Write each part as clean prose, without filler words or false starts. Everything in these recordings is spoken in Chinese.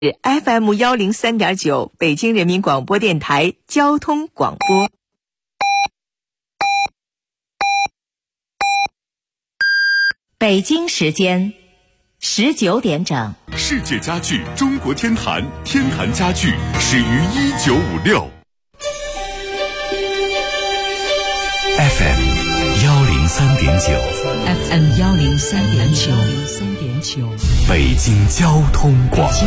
FM103.9 北京人民广播电台交通广播。北京时间19点整。 世界家具中国天坛，天坛家具始于1956。 FM103.9 北京交通广播。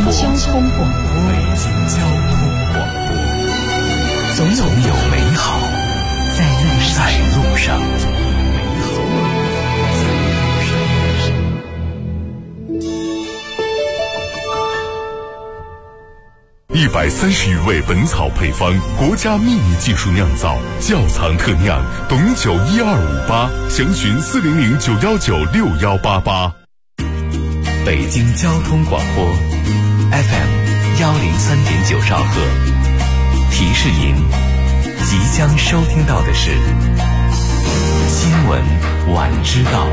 总有美好在路上。130余味本草配方，国家秘密技术酿造，窖藏特酿，董酒12588，详询40091961188。 北京交通广播 FM103.9 兆赫，提示您即将收听到的是新闻晚知道。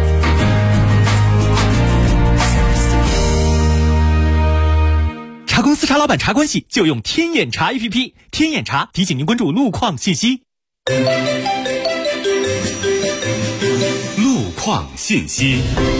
茶公司茶老板茶关系就用天眼查 APP， 天眼查提醒您关注路况信息。 路况信息。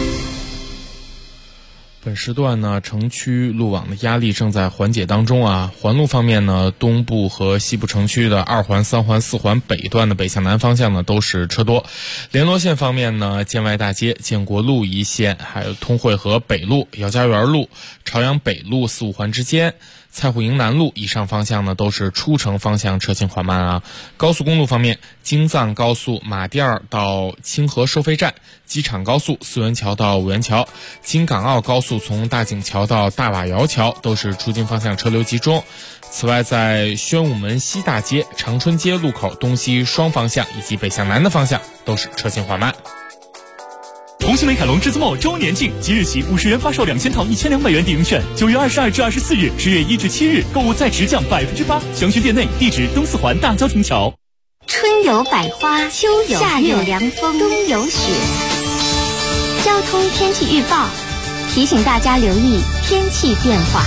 本时段呢，城区路网的压力正在缓解当中啊。环路方面呢，东部和西部城区的2环、3环、4环北段的北向南方向呢都是车多。联络线方面呢，建外大街、建国路一线，还有通惠河北路、姚家园路、朝阳北路4、5环之间。蔡户营南路以上方向呢都是出城方向车行缓慢啊。高速公路方面，京藏高速马甸到清河收费站，机场高速四元桥到五元桥，京港澳高速从大井桥到大瓦窑桥都是出京方向车流集中。此外，在宣武门西大街、长春街路口东西双方向以及北向南的方向都是车行缓慢。 红星美凯龙至尊茂周年庆，即日起50元发售2000套1200元抵用券，9月22至24日，10月1至7日购物再直降8%，详询店内，地址东四环大交亭桥。 春有百花，秋有夏有凉风，冬有雪。交通天气预报提醒大家留意天气变化。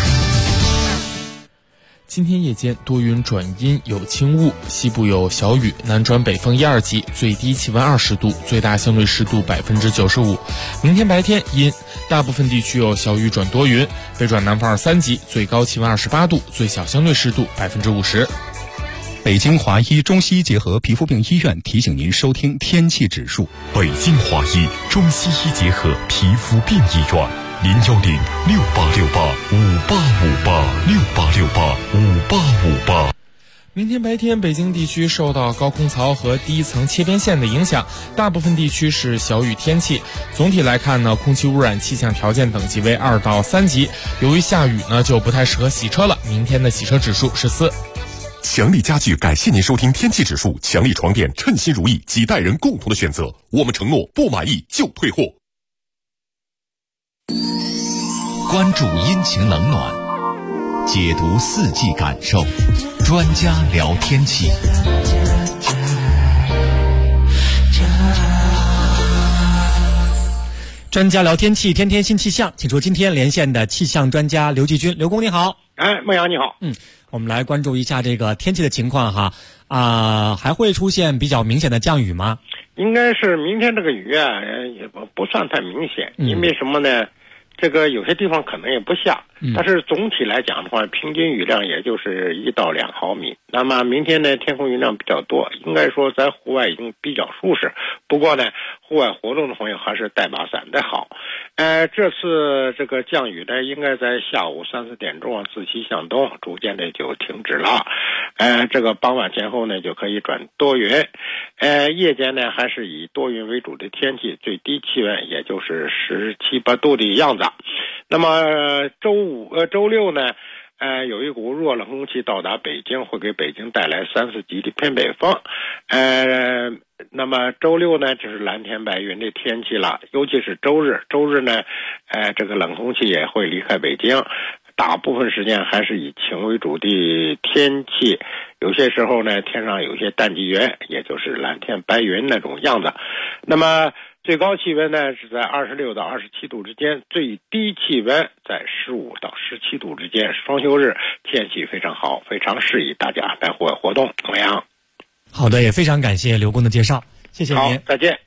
今天夜间多云转阴，有轻雾，西部有小雨，南转北风1、2级，最低气温20度，最大相对湿度95%。明天白天阴，大部分地区有小雨转多云，北转南风2、3级，最高气温28度，最小相对湿度50%。 北京华医中西医结合皮肤病医院提醒您收听天气指数。 北京华医中西医结合皮肤病医院，0106868586858。 明天白天，北京地区受到高空槽和第一层切边线的影响，大部分地区是小雨天气。总体来看呢，空气污染气象条件等级为2到3级。由于下雨呢，就不太适合洗车了。明天的洗车指数是4。 强力家具感谢您收听天气指数，强力床垫称心如意，几代人共同的选择。我们承诺不满意就退货。 关注阴晴冷暖，解读四季感受，专家聊天气。 专家聊天气，天天新气象，请出今天连线的气象专家刘继军。刘工你好。 孟阳你好。 我们来关注一下这个天气的情况哈。还会出现比较明显的降雨吗？ 应该是明天这个雨啊，也不算太明显，因为什么呢？这个有些地方可能也不下，但是总体来讲的话，平均雨量也就是1到2毫米。那么明天呢，天空云量比较多，应该说在户外已经比较舒适。不过呢，户外活动的朋友还是带把伞的好。这次这个降雨呢，应该在下午3、4点钟自西向东，逐渐的就停止了。这个傍晚前后呢，就可以转多云。夜间呢，还是以多云为主的天气，最低气温也就是17、18度的样子。那么周六呢，有一股弱冷空气到达北京，会给北京带来3、4级的偏北风。那么周六呢，就是蓝天白云的天气了，尤其是周日呢，这个冷空气也会离开北京，大部分时间还是以晴为主的天气，有些时候呢，天上有些淡积云，也就是蓝天白云那种样子。那么最高气温呢是在26到27度之间，最低气温在15到17度之间。双休日天气非常好，非常适宜大家安排户外活动。怎么样？ 好的，也非常感谢刘工的介绍，谢谢您。 好，再见。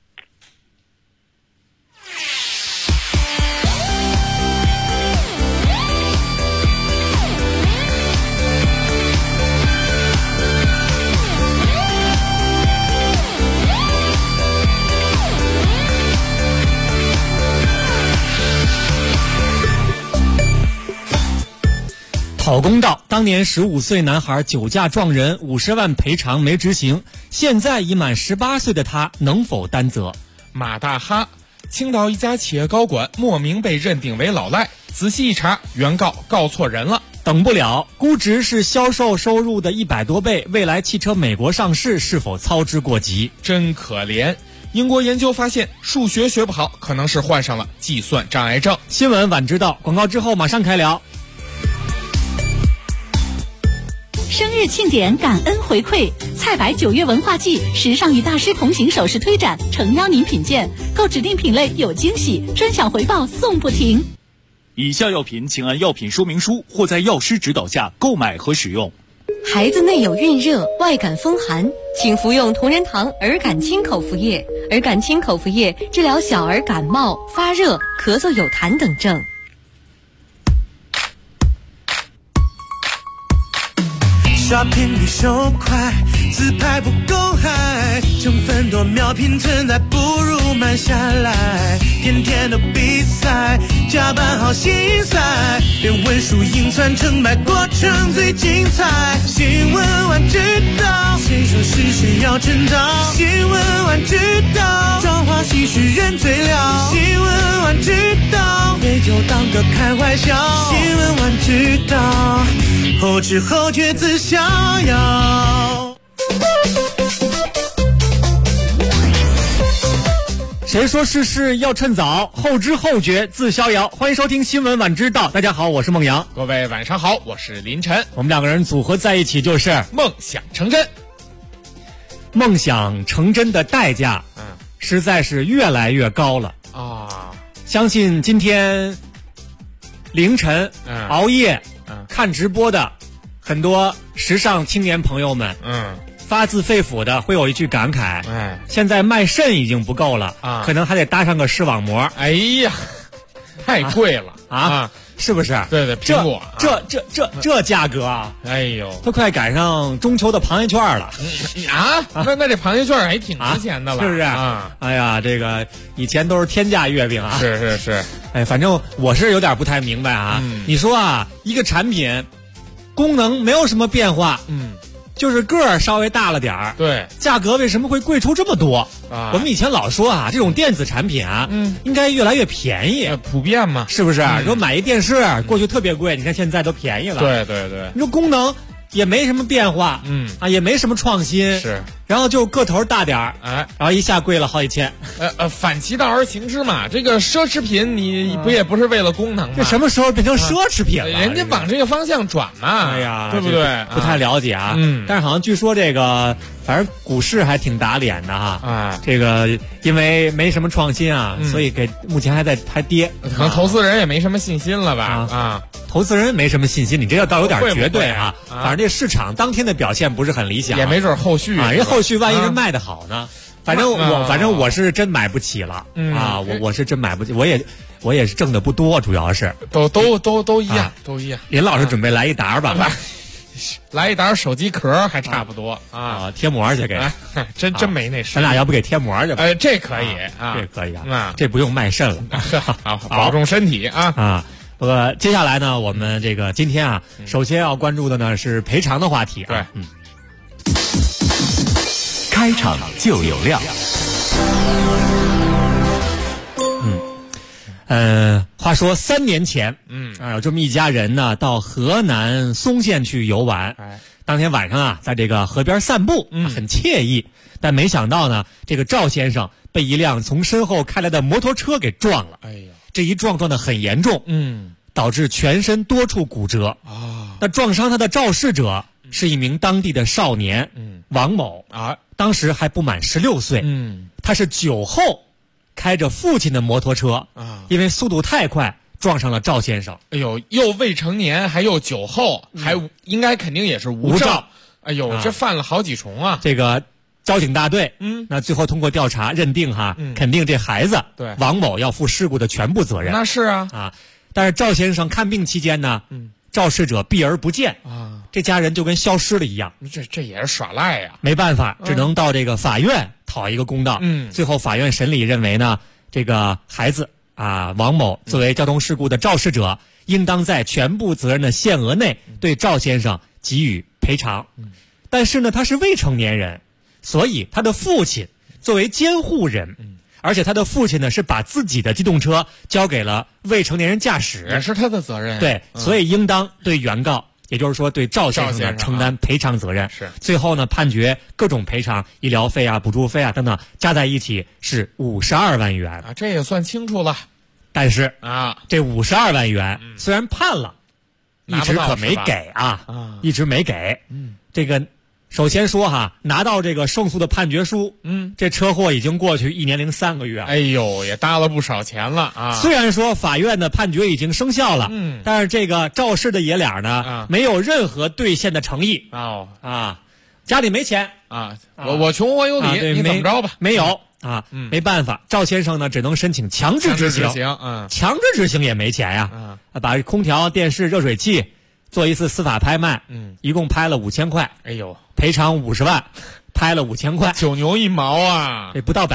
讨公道，当年15岁男孩酒驾撞人，50万赔偿没执行，现在已满18岁的他能否担责？ 马大哈，青岛一家企业高管莫名被认定为老赖，仔细一查，原告错人了。 等不了，估值是销售收入的100多倍，未来汽车美国上市是否操之过急？ 真可怜。英国研究发现，数学学不好，可能是患上了计算障碍症。 新闻晚知道，广告之后马上开聊。 生日庆典，感恩回馈，菜百9月文化季，时尚与大师同行首饰推展，诚邀您品鉴，购指定品类有惊喜，专享回报送不停。 以下药品请按药品说明书或在药师指导下购买和使用。 孩子内有孕热、外感风寒，请服用同仁堂儿感清口服液。儿感清口服液治疗小儿感冒、发热、咳嗽有痰等症。 刷屏率手快，自拍不公开，成分多秒拼存在，不如慢下来。天天的比赛，加班好心塞，连文书硬传成败，过程最精彩。新闻晚知道，谁说是谁要称道？新闻晚知道，朝花夕拾人最了。新闻晚知道，别就当个开怀笑。新闻晚知道，后知后觉自逍遥。 谁说世事要趁早，后知后觉自逍遥。欢迎收听新闻晚知道，大家好，我是孟阳。 各位晚上好，我是林晨。 我们两个人组合在一起就是梦想成真。 梦想成真的代价实在是越来越高了啊！ 相信今天凌晨熬夜看直播的很多时尚青年朋友们发自肺腑的会有一句感慨，现在卖肾已经不够了啊，可能还得搭上个视网膜。 哎呀，太贵了啊！是不是？ 对对，苹果这价格啊！ 哎呦， 都快赶上中秋的螃蟹券了啊！那这螃蟹券还挺值钱的了， 是不是？啊！哎呀，这个以前都是天价月饼啊！ 是。 哎，反正我是有点不太明白啊。你说啊，一个产品功能没有什么变化，就是个儿稍微大了点儿， 对， 价格为什么会贵出这么多啊？我们以前老说啊，这种电子产品啊，应该越来越便宜， 普遍嘛， 是不是？说买一电视过去特别贵，你看现在都便宜了。 对。 你说功能也没什么变化，也没什么创新， 是。 然后就个头大点儿，然后一下贵了好几千。 反其道而行之嘛，这个奢侈品你不也不是为了功能吗？ 这什么时候变成奢侈品了？ 人家往这个方向转嘛， 哎呀， 对不对？ 不太了解啊。但是好像据说这个，反正股市还挺打脸的哈。这个因为没什么创新啊，所以目前还跌。 可能投资人也没什么信心了吧？ 投资人没什么信心，你这倒有点绝对啊。反正这市场当天的表现不是很理想， 也没准后续啊，人后续万一人卖的好呢？反正我是真买不起了啊！我是真买不起，我也是挣的不多，主要是都一样，都一样。 林老师准备来一沓吧？ 来一沓手机壳还差不多啊！ 贴膜去给， 真没那事。 咱俩要不给贴膜去？ 这可以啊， 这可以啊，这不用卖肾了。 好，保重身体啊！ 接下来呢，我们这个今天啊，首先要关注的呢是赔偿的话题。 对， 开场就有料。 话说3年前，有这么一家人呢，到河南嵩县去游玩。当天晚上啊，在这个河边散步，很惬意。但没想到呢，这个赵先生被一辆从身后开来的摩托车给撞了。 哎呀， 这一撞得很严重，导致全身多处骨折。那撞伤他的肇事者是一名当地的少年，王某啊，当时还不满16岁。他是酒后开着父亲的摩托车啊，因为速度太快撞上了赵先生。 哎呦，又未成年，还又酒后，还应该肯定也是无照。哎呦，这犯了好几重啊！ 这个交警大队，那最后通过调查认定肯定这孩子对王某要负事故的全部责任。 那是啊， 但是赵先生看病期间呢，肇事者避而不见啊，这家人就跟消失了一样。 这也是耍赖呀！ 没办法，只能到这个法院讨一个公道。最后法院审理认为呢，这个孩子王某作为交通事故的肇事者，应当在全部责任的限额内对赵先生给予赔偿。但是呢，他是未成年人，所以他的父亲作为监护人，而且他的父亲呢是把自己的机动车交给了未成年人驾驶， 也是他的责任。 对，所以应当对原告，也就是说对赵先生呢承担赔偿责任。 是， 最后呢判决各种赔偿、医疗费补助费等等加在一起是52万元这也算清楚了。 但是这52万元虽然判了，一直可没给一直没给。这个首先说拿到这个胜诉的判决书，这车祸已经过去1年零3个月了。 哎呦，也搭了不少钱了啊！ 虽然说法院的判决已经生效了，但是这个肇事的爷俩呢，没有任何兑现的诚意。家里没钱我穷我有理，你怎么着吧？ 没有没办法，赵先生呢只能申请强制执行。强制执行也没钱呀，把空调、电视、热水器做一次司法拍卖，一共拍了5000块。 哎呦， 赔偿50万，拍了5000块 ，9牛1毛啊， 这不到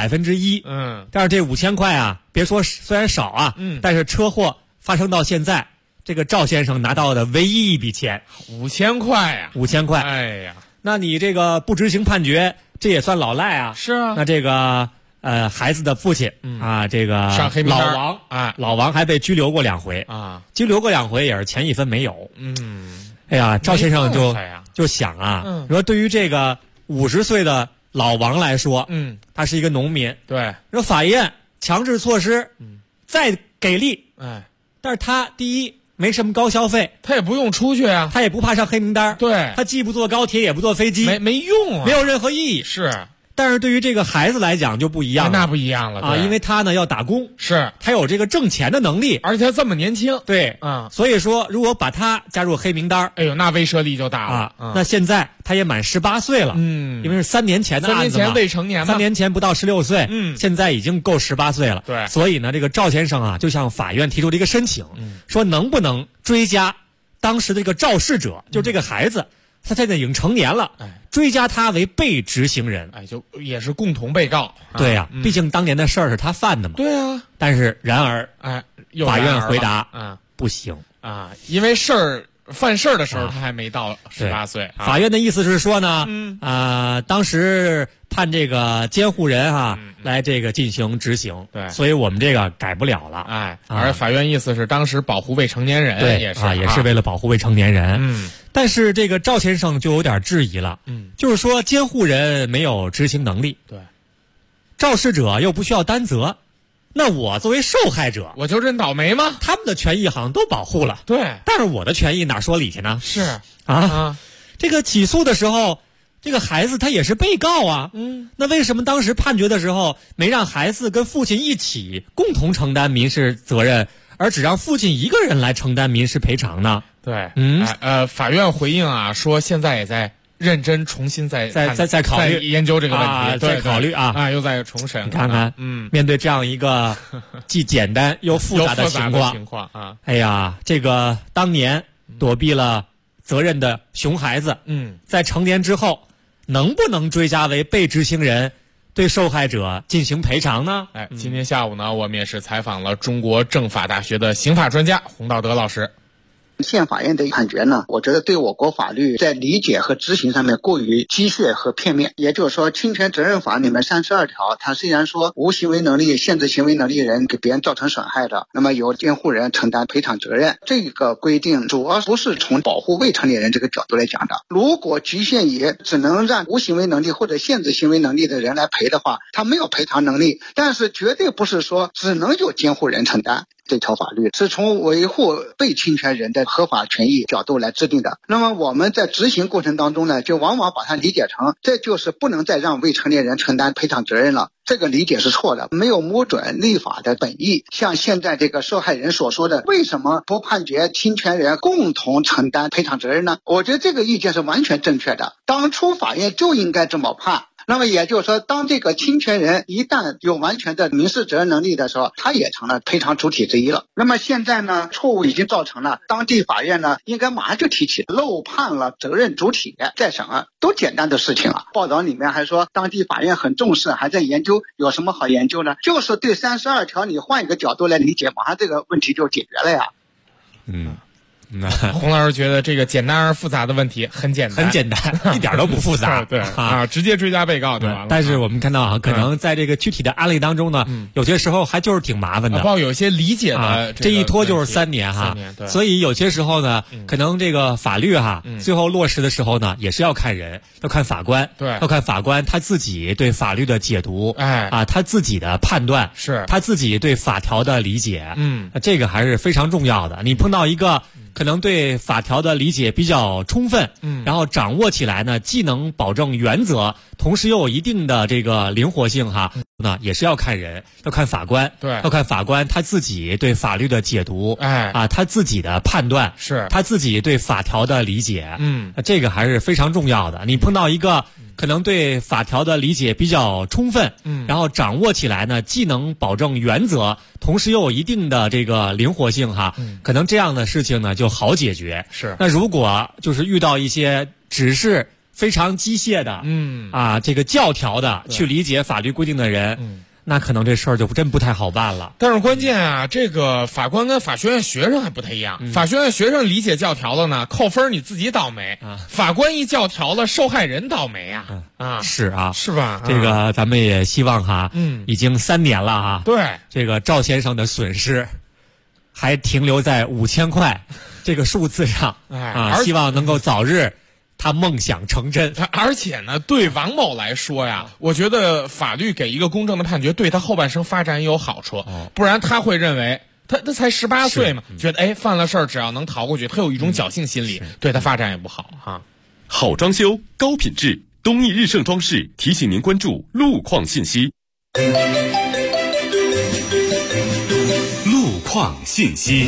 1%。但是这5000块别说虽然少但是车祸发生到现在，这个赵先生拿到的唯一一笔钱 ，5000块呀 ，5000块。 哎呀， 那你这个不执行判决，这也算老赖啊。 是啊。 那这个孩子的父亲这个上黑名单老王还被拘留过2回拘留过2回也是钱一分没有。哎呀，赵先生就想说对于这个50岁的老王来说，他是一个农民， 对， 说法院强制措施再给力，但是他第一没什么高消费， 他也不用出去他也不怕上黑名单， 对， 他既不坐高铁也不坐飞机， 没用没有任何意义。 是。 但是对于这个孩子来讲就不一样了， 那不一样了因为他呢要打工， 是他有这个挣钱的能力， 而且他这么年轻， 对，所以说如果把他加入黑名单， 哎呦，那威慑力就大了那现在他也满18岁了，因为是3年前的案子嘛， 3年前未成年嘛， 3年前不到16岁，现在已经够18岁了， 对， 所以呢，这个赵先生就向法院提出了一个申请，说能不能追加当时的这个肇事者，就这个孩子。他现在已经成年了，追加他为被执行人， 就也是共同被告。 对呀，毕竟当年的事儿是他犯的嘛。 对啊， 但是然而，法院回答不行因为犯事儿的时候他还没到18岁。 法院的意思是说呢，当时判这个监护人来这个进行执行， 对， 所以我们这个改不了了。 而法院意思是当时保护未成年人， 对， 也是为了保护未成年人。但是这个赵先生就有点质疑了，就是说监护人没有执行能力， 对， 肇事者又不需要担责，那我作为受害者， 我就认倒霉吗？ 他们的权益好像都保护了， 对， 但是我的权益哪说理去呢？ 是这个起诉的时候，这个孩子他也是被告那为什么当时判决的时候没让孩子跟父亲一起共同承担民事责任，而只让父亲一个人来承担民事赔偿呢？ 对，法院回应说现在也在认真重新再考虑研究这个问题， 再考虑又在重审。 你看看，面对这样一个既简单又复杂的情况哎呀，这个当年躲避了责任的熊孩子，在成年之后能不能追加为被执行人，对受害者进行赔偿呢？ 今天下午呢，我们也是采访了中国政法大学的刑法专家洪道德老师。 宪法院的判决呢，我觉得对我国法律在理解和执行上面过于机械和片面。也就是说，侵权责任法里面32条，它虽然说无行为能力、限制行为能力人给别人造成损害的，那么由监护人承担赔偿责任。这个规定主要不是从保护未成年人这个角度来讲的。如果局限于只能让无行为能力或者限制行为能力的人来赔的话，他没有赔偿能力，但是绝对不是说只能由监护人承担。 这条法律是从维护被侵权人的合法权益角度来制定的。那么我们在执行过程当中呢，就往往把它理解成这就是不能再让未成年人承担赔偿责任了。这个理解是错的，没有摸准立法的本意。像现在这个受害人所说的，为什么不判决侵权人共同承担赔偿责任呢？我觉得这个意见是完全正确的，当初法院就应该这么判。那么也就是说，当这个侵权人一旦有完全的民事责任能力的时候，他也成了赔偿主体之一了。那么现在呢，错误已经造成了，当地法院呢应该马上就提起漏判了责任主体再审啊，都简单的事情啊。报道里面还说当地法院很重视，还在研究，有什么好研究呢？就是对32条你换一个角度来理解，马上这个问题就解决了呀。 洪老师觉得这个简单而复杂的问题很简单， 很简单，一点都不复杂。 对啊，直接追加被告就完了。 但是我们看到啊，可能在这个具体的案例当中呢，有些时候还就是挺麻烦的， 包括有一些理解的这一拖就是3年哈。所以有些时候呢，可能这个法律哈，最后落实的时候呢，也是要看人，要看法官， 对， 要看法官他自己对法律的解读，他自己的判断， 是他自己对法条的理解，这个还是非常重要的。你碰到一个可能对法条的理解比较充分，然后掌握起来呢，既能保证原则，同时又有一定的这个灵活性哈，那也是要看人，要看法官， 对， 要看法官他自己对法律的解读，他自己的判断， 是他自己对法条的理解，这个还是非常重要的。你碰到一个可能对法条的理解比较充分，然后掌握起来呢，既能保证原则，同时又有一定的这个灵活性哈，可能这样的事情呢就好解决。 是， 那如果就是遇到一些只是非常机械的，这个教条的去理解法律规定的人，那可能这事儿就真不太好办了。 但是关键啊，这个法官跟法学院学生还不太一样。法学院学生理解教条了呢，扣分你自己倒霉；法官一教条了，受害人倒霉啊！ 是啊， 是吧？ 这个咱们也希望哈，已经3年了哈， 对， 这个赵先生的损失还停留在5000块这个数字上希望能够早日他梦想成真。 而且呢，对王某来说呀，我觉得法律给一个公正的判决，对他后半生发展也有好处。不然他会认为他才18岁嘛，觉得犯了事儿只要能逃过去，他有一种侥幸心理，对他发展也不好哈。 好装修，高品质，东义日盛装饰提醒您关注路况信息。路况信息。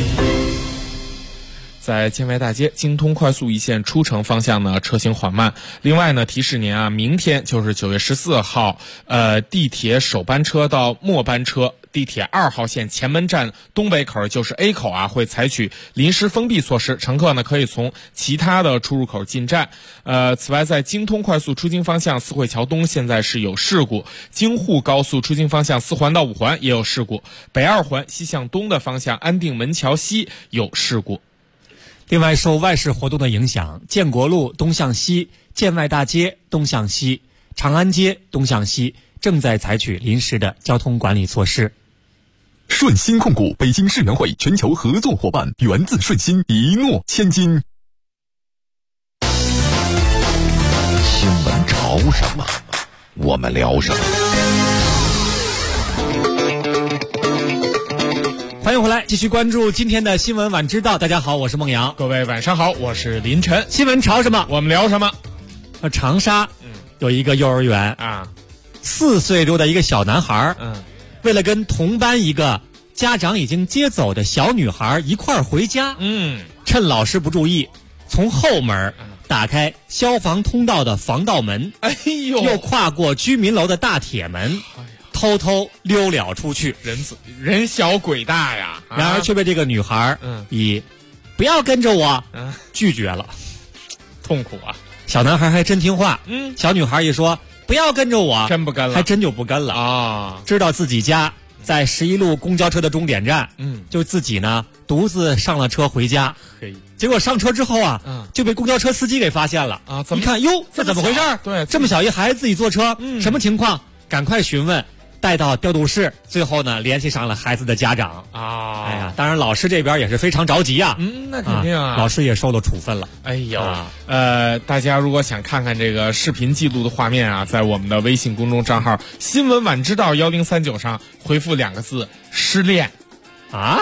在建外大街京通快速一线出城方向呢，车行缓慢。另外呢，提示您啊，明天就是9月14号，地铁首班车到末班车，地铁2号线前门站东北口就是 A 口啊，会采取临时封闭措施，乘客呢可以从其他的出入口进站。此外，在京通快速出京方向四惠桥东现在是有事故，京沪高速出京方向4环到5环也有事故，北2环西向东的方向安定门桥西有事故。 另外，受外事活动的影响，建国路东向西、建外大街东向西、长安街东向西正在采取临时的交通管理措施。 顺鑫控股北京世园会全球合作伙伴，源自顺鑫，一诺千金。 新闻潮什么，我们聊什么。 欢迎回来，继续关注今天的新闻晚知道。大家好，我是孟阳。 各位晚上好，我是林晨。 新闻潮什么， 我们聊什么。 长沙有一个幼儿园4岁多的一个小男孩，为了跟同班一个家长已经接走的小女孩一块儿回家，趁老师不注意，从后门打开消防通道的防盗门，又跨过居民楼的大铁门，偷偷溜了出去。 人小鬼大呀！ 然而却被这个女孩以不要跟着我拒绝了。 痛苦啊！ 小男孩还真听话，小女孩一说不要跟着我， 真不跟了， 还真就不跟了啊！知道自己家在11路公交车的终点站，就自己呢独自上了车回家。结果上车之后就被公交车司机给发现了啊！一看哟，这怎么回事？ 对， 这么小一孩子自己坐车，什么情况？赶快询问。带到调度室，最后呢联系上了孩子的家长啊！哎呀，当然老师这边也是非常着急啊。 那肯定啊， 老师也受了处分了。 哎呦，大家如果想看看这个视频记录的画面啊，在我们的微信公众账号新闻晚知道1039上回复2个字失恋， 啊，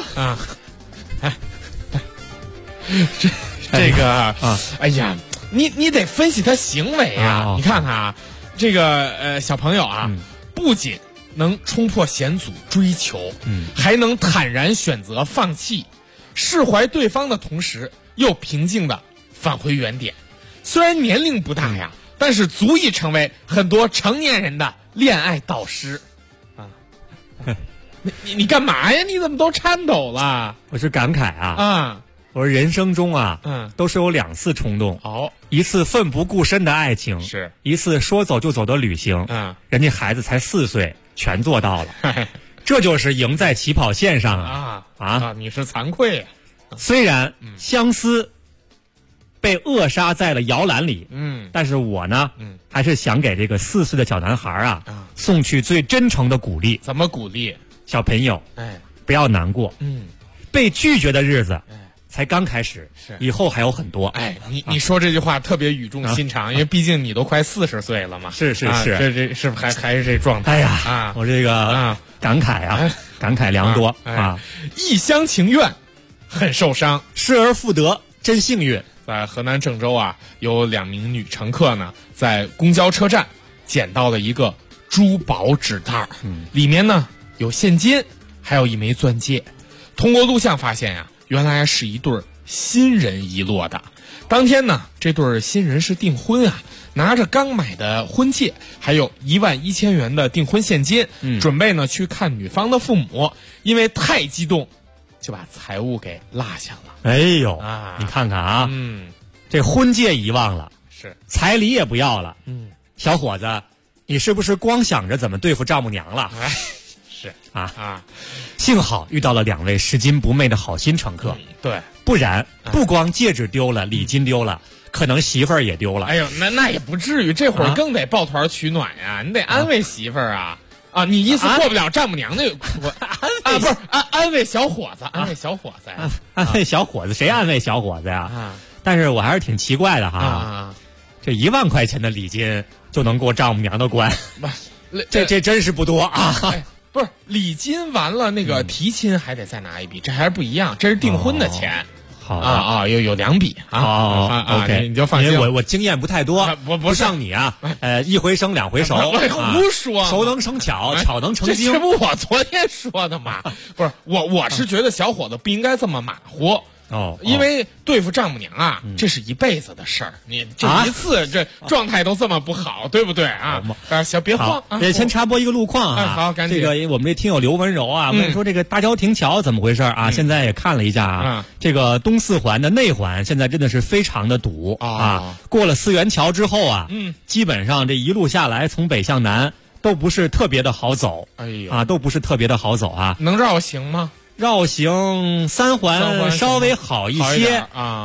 这个啊，哎呀，你得分析他行为啊，你看看啊，这个小朋友啊，不仅能冲破险阻追求，还能坦然选择放弃，释怀对方的同时，又平静的返回原点。虽然年龄不大呀，但是足以成为很多成年人的恋爱导师啊。你干嘛呀？你怎么都颤抖了？ 我是感慨啊。我说人生中啊，都是有2次冲动。一次奋不顾身的爱情， 是一次说走就走的旅行。人家孩子才4岁，全做到了。这就是赢在起跑线上啊！ 你是惭愧呀。 虽然相思被扼杀在了摇篮里，但是我呢，还是想给这个4岁的小男孩送去最真诚的鼓励。 怎么鼓励？ 小朋友，不要难过，被拒绝的日子才刚开始，以后还有很多。 你说这句话特别语重心长，因为毕竟你都快40岁了嘛。 是， 这是不是还是这状态？ 哎呀，我这个感慨感慨良多啊！ 一厢情愿，很受伤； 失而复得，真幸运。 在河南郑州啊，有2名女乘客呢，在公交车站捡到了一个珠宝纸袋，里面呢有现金，还有1枚钻戒。通过录像发现呀，原来是一对新人遗落的。当天呢，这对新人是订婚啊，拿着刚买的婚戒，还有11000元的订婚现金，准备呢去看女方的父母。因为太激动，就把财物给落下了。 哎呦，你看看啊，这婚戒遗忘了， 是彩礼也不要了。小伙子，你是不是光想着怎么对付丈母娘了？ 是啊，幸好遇到了2位拾金不昧的好心乘客。 对， 不然不光戒指丢了，礼金丢了，可能媳妇儿也丢了。 哎呦，那也不至于，这会儿更得抱团取暖呀，你得安慰媳妇儿啊。你意思过不了丈母娘那个不是安慰小伙子，安慰小伙子呀， 安慰小伙子，谁安慰小伙子呀？但是我还是挺奇怪的哈，这1万块钱的礼金就能过丈母娘的关，这真是不多啊。 不是礼金完了，那个提亲还得再拿一笔，这还是不一样，这是订婚的钱。 好有2笔啊。 OK， 你就放心。 因为我经验不太多，不像你啊，1回生2回熟， 胡说， 熟能生巧，巧能成精。 这不我昨天说的吗？不是我是觉得小伙子不应该这么马虎。因为对付丈母娘啊，这是一辈子的事儿。你这一次这状态都这么不好，对不对啊？小别慌， 先插播一个路况啊。 好，赶紧。 这个我们这听友刘文柔啊，问说这个大郊亭桥怎么回事啊？现在也看了一下啊，这个东4环的内环现在真的是非常的堵啊。过了4元桥之后啊，基本上这一路下来从北向南都不是特别的好走。都不是特别的好走啊。 能绕行吗？ 绕行3环稍微好一些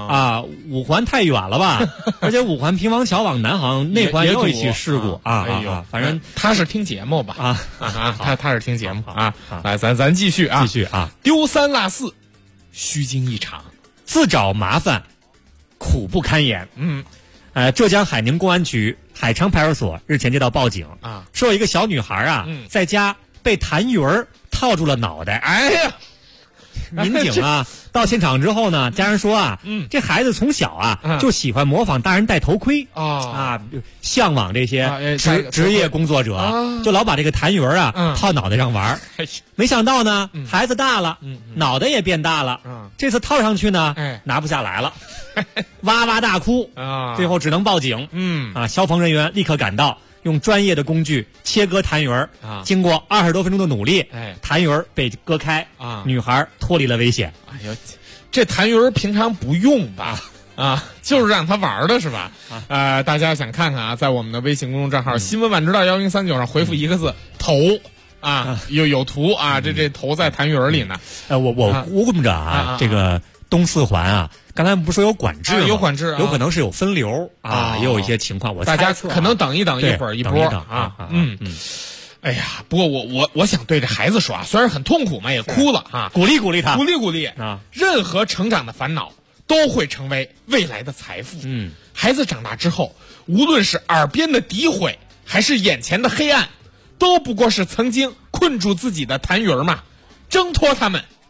5环太远了吧？而且5环平房桥往南好像内环也有一起事故啊。反正他是听节目吧？他是听节目啊。来，咱继续啊，丢3落4，虚惊一场， 自找麻烦，苦不堪言。浙江海宁公安局海昌派出所日前接到报警说有一个小女孩在家被痰盂套住了脑袋。 哎呀！ 民警到现场之后呢，家人说这孩子从小就喜欢模仿大人戴头盔向往这些职业工作者，就老把这个痰盂套脑袋上玩。没想到呢，孩子大了，脑袋也变大了，这次套上去呢，拿不下来了，哇哇大哭，最后只能报警。消防人员立刻赶到，用专业的工具切割痰盂经过20多分钟的努力，痰盂被割开女孩脱离了危险。 哎呦，这痰盂平常不用吧？就是让他玩的是吧？大家想看看在我们的微信公众账号新闻晚知道1039上回复1个字头有图这头在痰盂里呢。 我估摸着这个东4环刚才不是说有管制吗？ 有管制， 有可能是有分流也有一些情况。 大家可能等一等，一会儿一波哎呀，不过我想对这孩子说虽然很痛苦嘛，也哭了鼓励鼓励他， 鼓励任何成长的烦恼都会成为未来的财富。孩子长大之后，无论是耳边的诋毁，还是眼前的黑暗，都不过是曾经困住自己的痰盂嘛，挣脱他们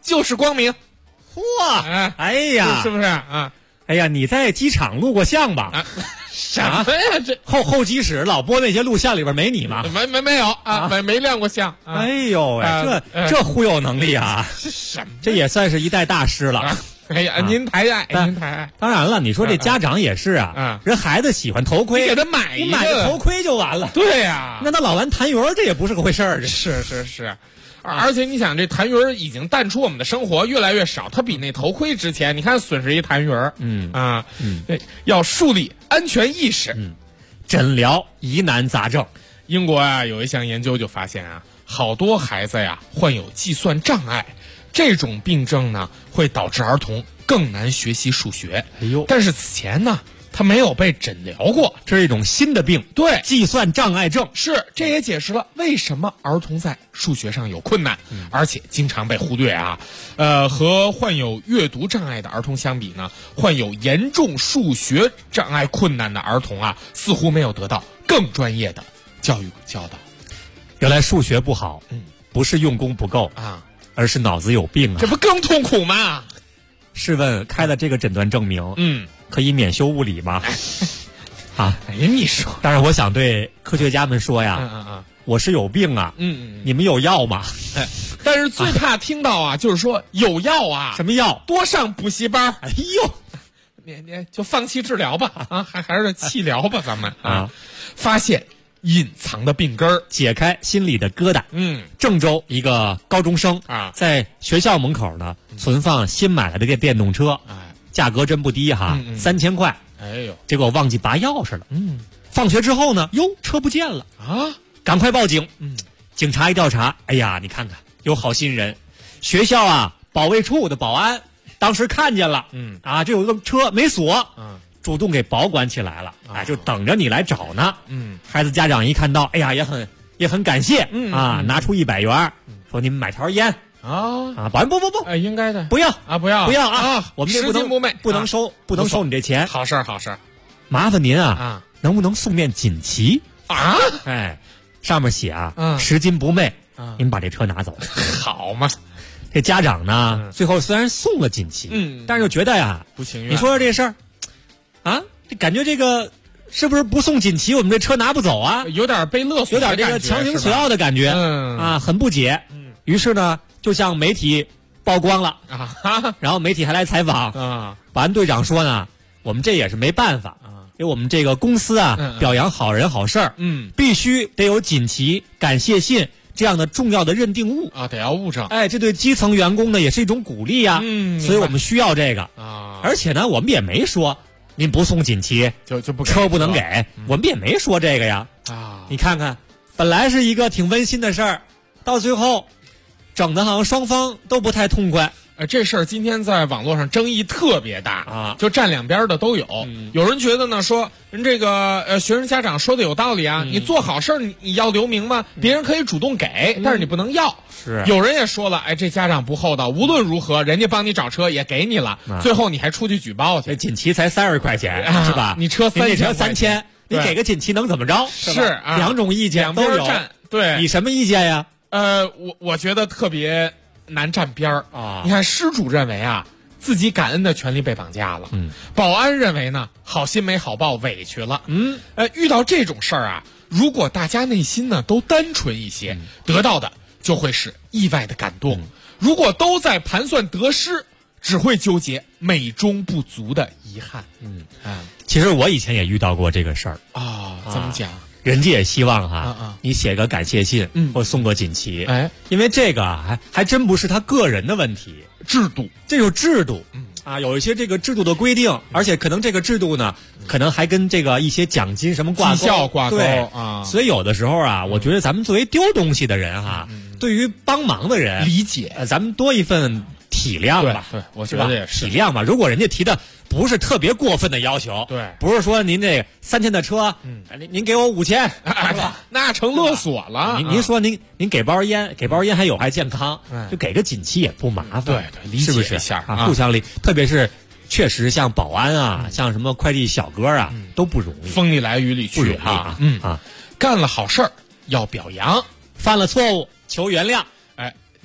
就是光明。 嚯，哎呀， 是不是啊？ 哎呀，你在机场录过像吧？ 什么呀？这候机室老播那些录像里边没你吗？ 没有啊，没亮过相。 哎呦喂，这忽悠能力啊！ 什么？ 这也算是一代大师了。 哎呀，您抬爱，您抬爱。 当然了，你说这家长也是啊，人孩子喜欢头盔， 你给他买一个， 你买个头盔就完了。 对呀， 那他老玩痰盂，这也不是个回事儿。 是。而且你想，这痰盂已经淡出我们的生活，越来越少。它比那头盔值钱。你看，损失一痰盂，要树立安全意识， 诊疗疑难杂症。 英国啊，有一项研究就发现啊，好多孩子呀患有计算障碍，这种病症呢会导致儿童更难学习数学。 哎呦， 但是此前呢，他没有被诊疗过， 这是一种新的病， 对， 计算障碍症。 是，这也解释了为什么儿童在数学上有困难，而且经常被忽略啊。和患有阅读障碍的儿童相比呢，患有严重数学障碍困难的儿童啊，似乎没有得到更专业的教育教导。 原来数学不好，不是用功不够啊， 而是脑子有病啊！ 这不更痛苦吗？ 试问开了这个诊断证明，可以免修物理吗？啊， 哎呀，你说， 当然我想对科学家们说呀，我是有病啊，你们有药吗？ 但是最怕听到啊，就是说有药啊， 什么药？ 多上补习班。 哎呦， 你就放弃治疗吧，啊，还是气疗吧，咱们啊，发现隐藏的病根儿， 解开心里的疙瘩。郑州一个高中生啊， 在学校门口呢存放新买来的这电动车，价格真不低哈，3000块。 哎呦， 结果忘记拔钥匙了。放学之后呢，哟，车不见了啊，赶快报警。警察一调查，哎呀，你看看，有好心人，学校啊保卫处的保安当时看见了，这有个车没锁，主动给保管起来了，就等着你来找呢。孩子家长一看到，哎呀，也很感谢，拿出100元，说你们买条烟。保安不， 应该的， 不要啊，不要啊，我们这不能收你这钱。 好事， 麻烦您啊，能不能送面锦旗啊？ 哎，上面写10斤不昧，您把这车拿走。 好嘛， 这家长呢，最后虽然送了锦旗，但是就觉得呀， 不情愿。 你说说这事儿，啊，这感觉这个是不是不送锦旗，我们这车拿不走啊？ 有点被勒索， 有点这个强行索要的感觉，很不解。于是呢，就向媒体曝光了然后媒体还来采访保安队长说呢，我们这也是没办法因为我们这个公司表扬好人好事儿，必须得有锦旗、感谢信这样的重要的认定物得要物证。 哎，这对基层员工呢也是一种鼓励啊，所以我们需要这个而且呢，我们也没说您不送锦旗就不车不能给，我们也没说这个呀你看看，本来是一个挺温馨的事儿，到最后整的好像双方都不太痛快。 这事儿今天在网络上争议特别大就站两边的都有。有人觉得呢，说人这个学生家长说的有道理啊，你做好事儿你要留名吗？别人可以主动给，但是你不能要。 是。 有人也说了，这家长不厚道，无论如何人家帮你找车也给你了，最后你还出去举报去。 这锦旗才30块钱是吧？ 你车 3000，你给个锦旗能怎么着？ 是两种意见都有。 对， 你什么意见呀？ 我觉得特别难站边儿你看，失主认为自己感恩的权利被绑架了。保安认为呢，好心没好报，委屈了。遇到这种事儿如果大家内心呢都单纯一些，得到的就会是意外的感动。如果都在盘算得失，只会纠结美中不足的遗憾。 其实我以前也遇到过这个事儿怎么讲？ 人家也希望你写个感谢信，或送个锦旗，因为这个还真不是他个人的问题， 制度， 这有制度，有一些这个制度的规定，而且可能这个制度呢，可能还跟这个一些奖金什么挂钩， 绩效挂钩， 对所以有的时候我觉得咱们作为丢东西的人对于帮忙的人理解， 咱们多一份体谅吧。 对，我觉得也是体谅吧。如果人家提的不是特别过分的要求， 对， 不是说您这3000的车，您给我5000， 那成勒索了。 您说您给包烟还有害健康，就给个锦旗也不麻烦， 对，理解一下互相理。特别是确实像保安像什么快递小哥都不容易， 风里来雨里去不干了好事儿要表扬， 犯了错误求原谅。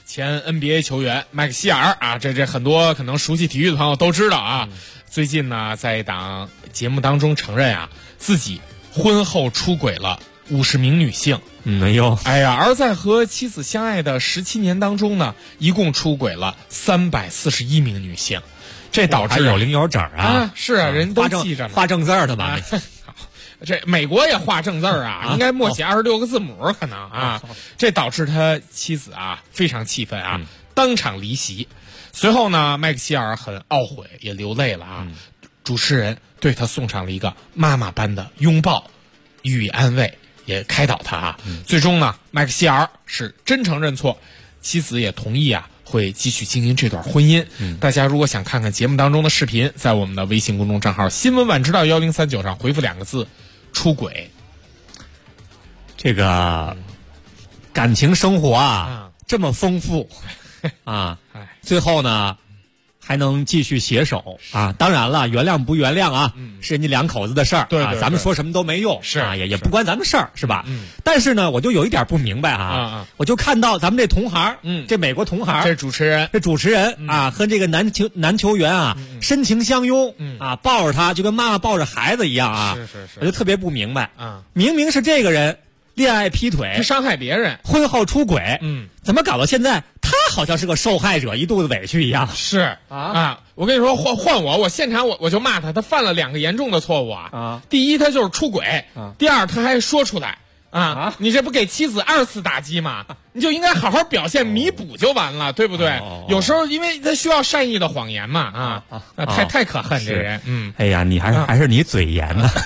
前 NBA 球员麦克希尔啊，这很多可能熟悉体育的朋友都知道啊。最近呢，在一档节目当中承认啊，自己婚后出轨了50名女性。哎呀，而在和妻子相爱的17年当中呢，一共出轨了341名女性，这导致有零有整啊。 是啊，人都记着呢， 画正字儿的吧？ 这美国也画正字儿啊，应该默写26个字母可能啊。这导致他妻子啊非常气愤啊，当场离席。随后呢，麦克希尔很懊悔，也流泪了啊。主持人对他送上了一个妈妈般的拥抱，予以安慰，也开导他啊。最终呢，麦克希尔是真诚认错，妻子也同意啊，会继续经营这段婚姻。大家如果想看看节目当中的视频，在我们的微信公众账号新闻晚知道1039上回复2个字出轨。 这个感情生活啊这么丰富啊，最后呢还能继续携手啊！当然了，原谅不原谅啊，是人家两口子的事儿， 对， 咱们说什么都没用， 是啊，也不关咱们事儿，是吧？但是呢，我就有一点不明白啊，我就看到咱们这同行，这美国同行， 这主持人啊，和这个男球员啊深情相拥啊，抱着他就跟妈妈抱着孩子一样啊， 是， 我就特别不明白啊，明明是这个人恋爱劈腿， 伤害别人， 婚后出轨，怎么搞到现在他好像是个受害者，一肚子委屈一样？ 是啊，我跟你说，换我现场我就骂他犯了2个严重的错误啊！第一，他就是出轨；第二，他还说出来啊！你这不给妻子2次打击吗？你就应该好好表现，弥补就完了，对不对？有时候因为他需要善意的谎言嘛太可恨这人。 哎呀，你还是你嘴严呢。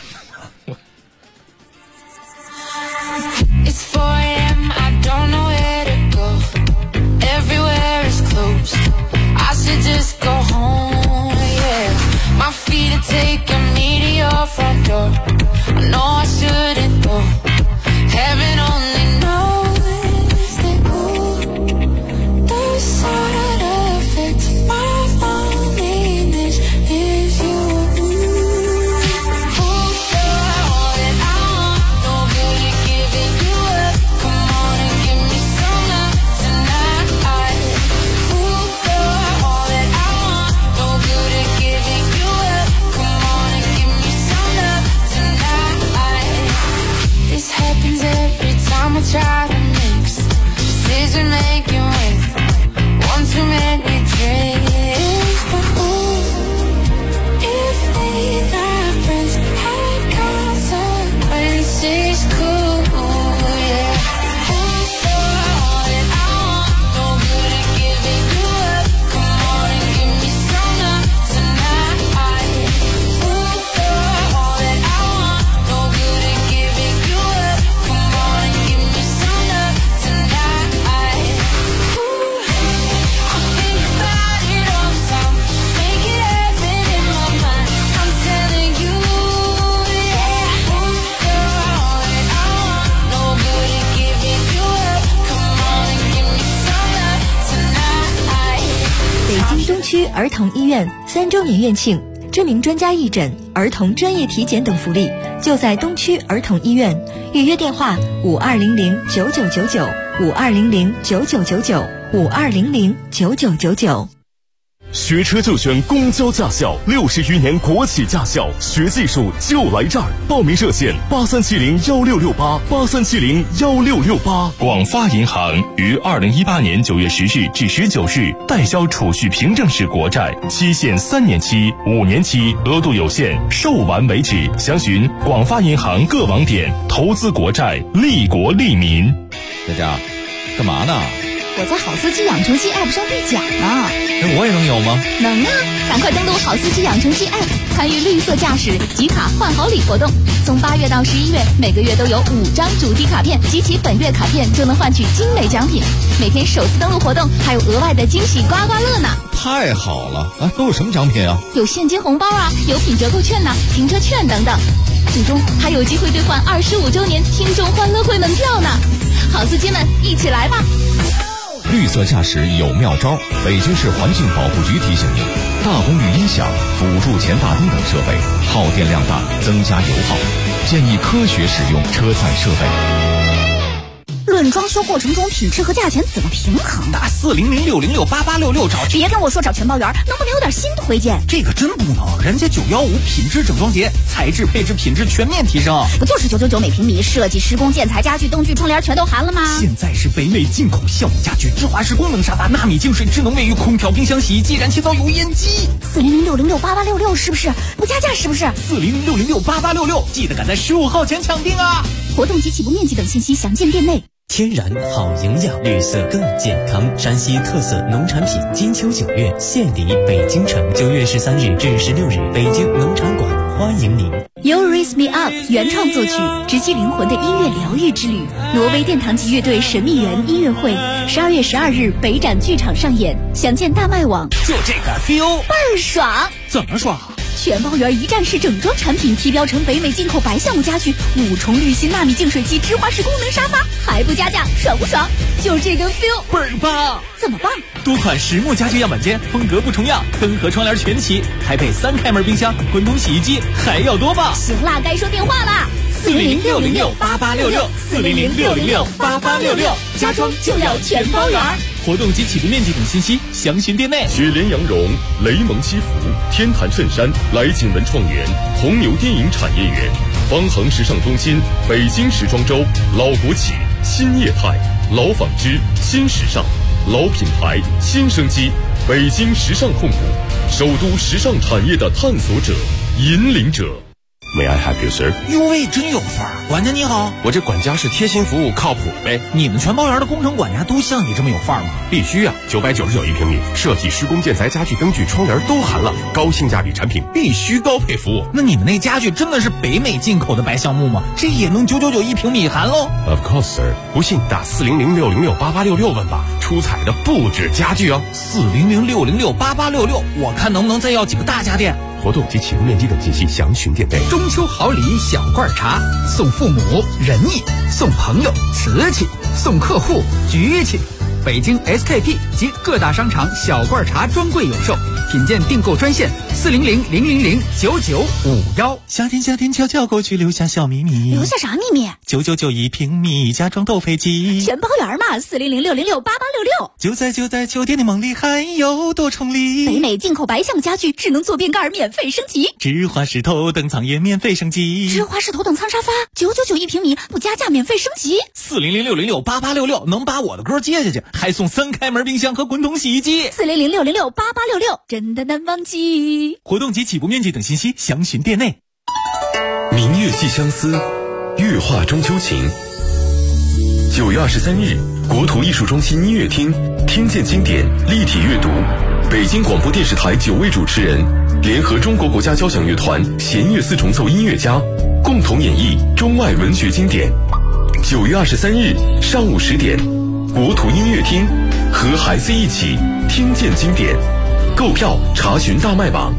It's 4 a.m. I don't know where to go. Everywhere is closed. I should just go home, yeah. My feet are taking me to your front door. I know I shouldn't go. Heaven only knows that the side effects of my loneliness is you. I try to mix decision making with one too many drinks. But if they not friends had consequences, cool, yeah. All that I want, no good at giving you up. Come on and give me some love tonight. All that I want, no good at giving you up. Come on and give me some love tonight. I think about it all the time, make it happen in my mind. I'm telling you, yeah. All that I want, no good at giving you up. Come on and give me some love tonight. 北京东区儿童医院3周年院庆，知名专家义诊、儿童专业体检等福利，就在东区儿童医院。预约电话52009999，52009999，52009999。 学车就选公交驾校，60余年国企驾校，学技术就来这儿。报名热线83701668，83701668。 广发银行于2018年9月10日至19日代销储蓄凭证式国债，期限3年期、5年期，额度有限，售完为止。详询广发银行各网点。投资国债，利国利民。 佳佳，干嘛呢？ 我在好司机养成系 App 上兑奖呢。 我也能有吗？ 能啊！赶快登录好司机养成系 App， 参与绿色驾驶集卡换好礼活动。从8月到11月，每个月都有5张主题卡片，集齐本月卡片就能换取精美奖品。每天首次登录活动还有额外的惊喜刮刮乐呢！ 太好了！都有什么奖品啊？ 有现金红包啊，有品折扣券呐，停车券等等。最终还有机会兑换25周年听众欢乐会门票呢！好司机们，一起来吧！ 绿色驾驶有妙招，北京市环境保护局提醒您：大功率音响、辅助前大灯等设备耗电量大，增加油耗，建议科学使用车载设备。 论装修过程中品质和价钱怎么平衡？ 打400-606-8866找。 别跟我说找全包圆，能不能有点新推荐？ 这个真不能，人家915品质整装节，材质配置品质全面提升。 不就是999每平米，设计施工建材家具灯具窗帘全都含了吗？ 现在是北美进口酵母家具、芝华士功能沙发、纳米净水智能卫浴、空调、冰箱、洗衣机、燃气灶、油烟机。 400-606-8866是不是？不加价是不是 ？400-606-8866，记得赶在15号前抢定啊！ 活动及起步面积等信息详见店内。 天然好营养，绿色更健康。山西特色农产品金秋9月献礼北京城，9月13日至16日，北京农场馆欢迎您。 You Raise Me Up 原创作曲，直击灵魂的音乐疗愈之旅。挪威殿堂级乐队神秘园音乐会，12月12日北展剧场上演，详见大麦网。 就这个 feel 倍儿爽！ 怎么爽？ 全包圆一站式整装产品，提标成北美进口白橡木家具，5重滤芯纳米净水机，芝华士功能沙发，还不加价，爽不爽？就这个 feel 倍儿棒！ 怎么棒？ 多款实木家具样板间，风格不重样，灯和窗帘全齐，还配3开门冰箱、滚筒洗衣机，还要多棒！ 行啦，该说电话啦 ！400-606-8866，400-606-8866，家装就要全包圆。活动及起步面积等信息详询店内。 雪莲羊绒、雷蒙西服、天坛衬衫、来景文创园、红牛电影产业园、方恒时尚中心、北京时装周、老国企、新业态、老纺织、新时尚、老品牌、新生机，北京时尚控股，首都时尚产业的探索者、引领者。 May I help you, sir？ 哟喂，真有范儿！管家你好， 我这管家是贴心服务，靠谱呗。 你们全包圆的工程管家都像你这么有范儿吗？ 必须啊！999一平米，设计、施工、建材、家具、灯具、窗帘都含了，高性价比产品，必须高配服务。 那你们那家具真的是北美进口的白橡木吗？这也能999一平米含喽 ？Of course, sir。不信打400-606-8866问吧，出彩的不止家具哦。 400-606-8866，我看能不能再要几个大家电。 活动及起步面积等信息详询店内。 中秋好礼小罐茶，送父母仁义，送朋友瓷器，送客户局气。北京 SKP 及各大商场小罐茶专柜有售，品鉴订购专线400-000-9951。 夏天悄悄过去，留下小秘密。 留下啥秘密 ？999一平米，家装都配齐， 全包圆嘛！400-606-8866。 就在酒店的梦里，还有多重礼。 北美进口白橡木家具，智能坐便盖免费升级， 芝华士头等舱也免费升级， 芝华士头等舱沙发999一平米，不加价免费升级。 400-606-8866能把我的歌接下去，还送3开门冰箱和滚筒洗衣机。 400-606-8866，真的难忘记。 活动及起步面积等信息详询店内。 明月寄相思，月画中秋情。9月23日，国土艺术中心音乐厅，听见经典立体阅读，北京广播电视台9位主持人联合中国国家交响乐团弦乐4重奏音乐家，共同演绎中外文学经典。9月23日上午10点，国土音乐厅，和孩子一起听见经典。购票查询大麦网。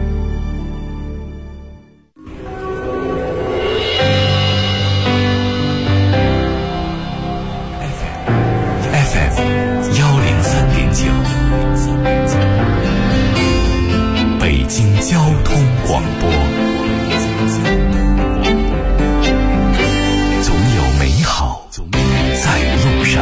北京交通广播，总有美好在路上。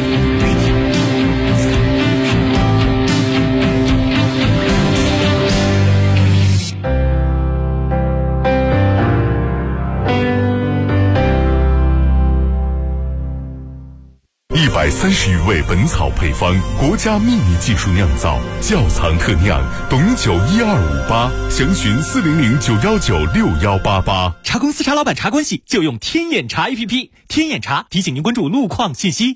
130余味本草配方，国家秘密技术酿造，窖藏特酿，董酒12588，详询400-919-6188。 茶公司茶老板茶关系就用天眼茶 APP， 天眼茶提醒您关注路况信息。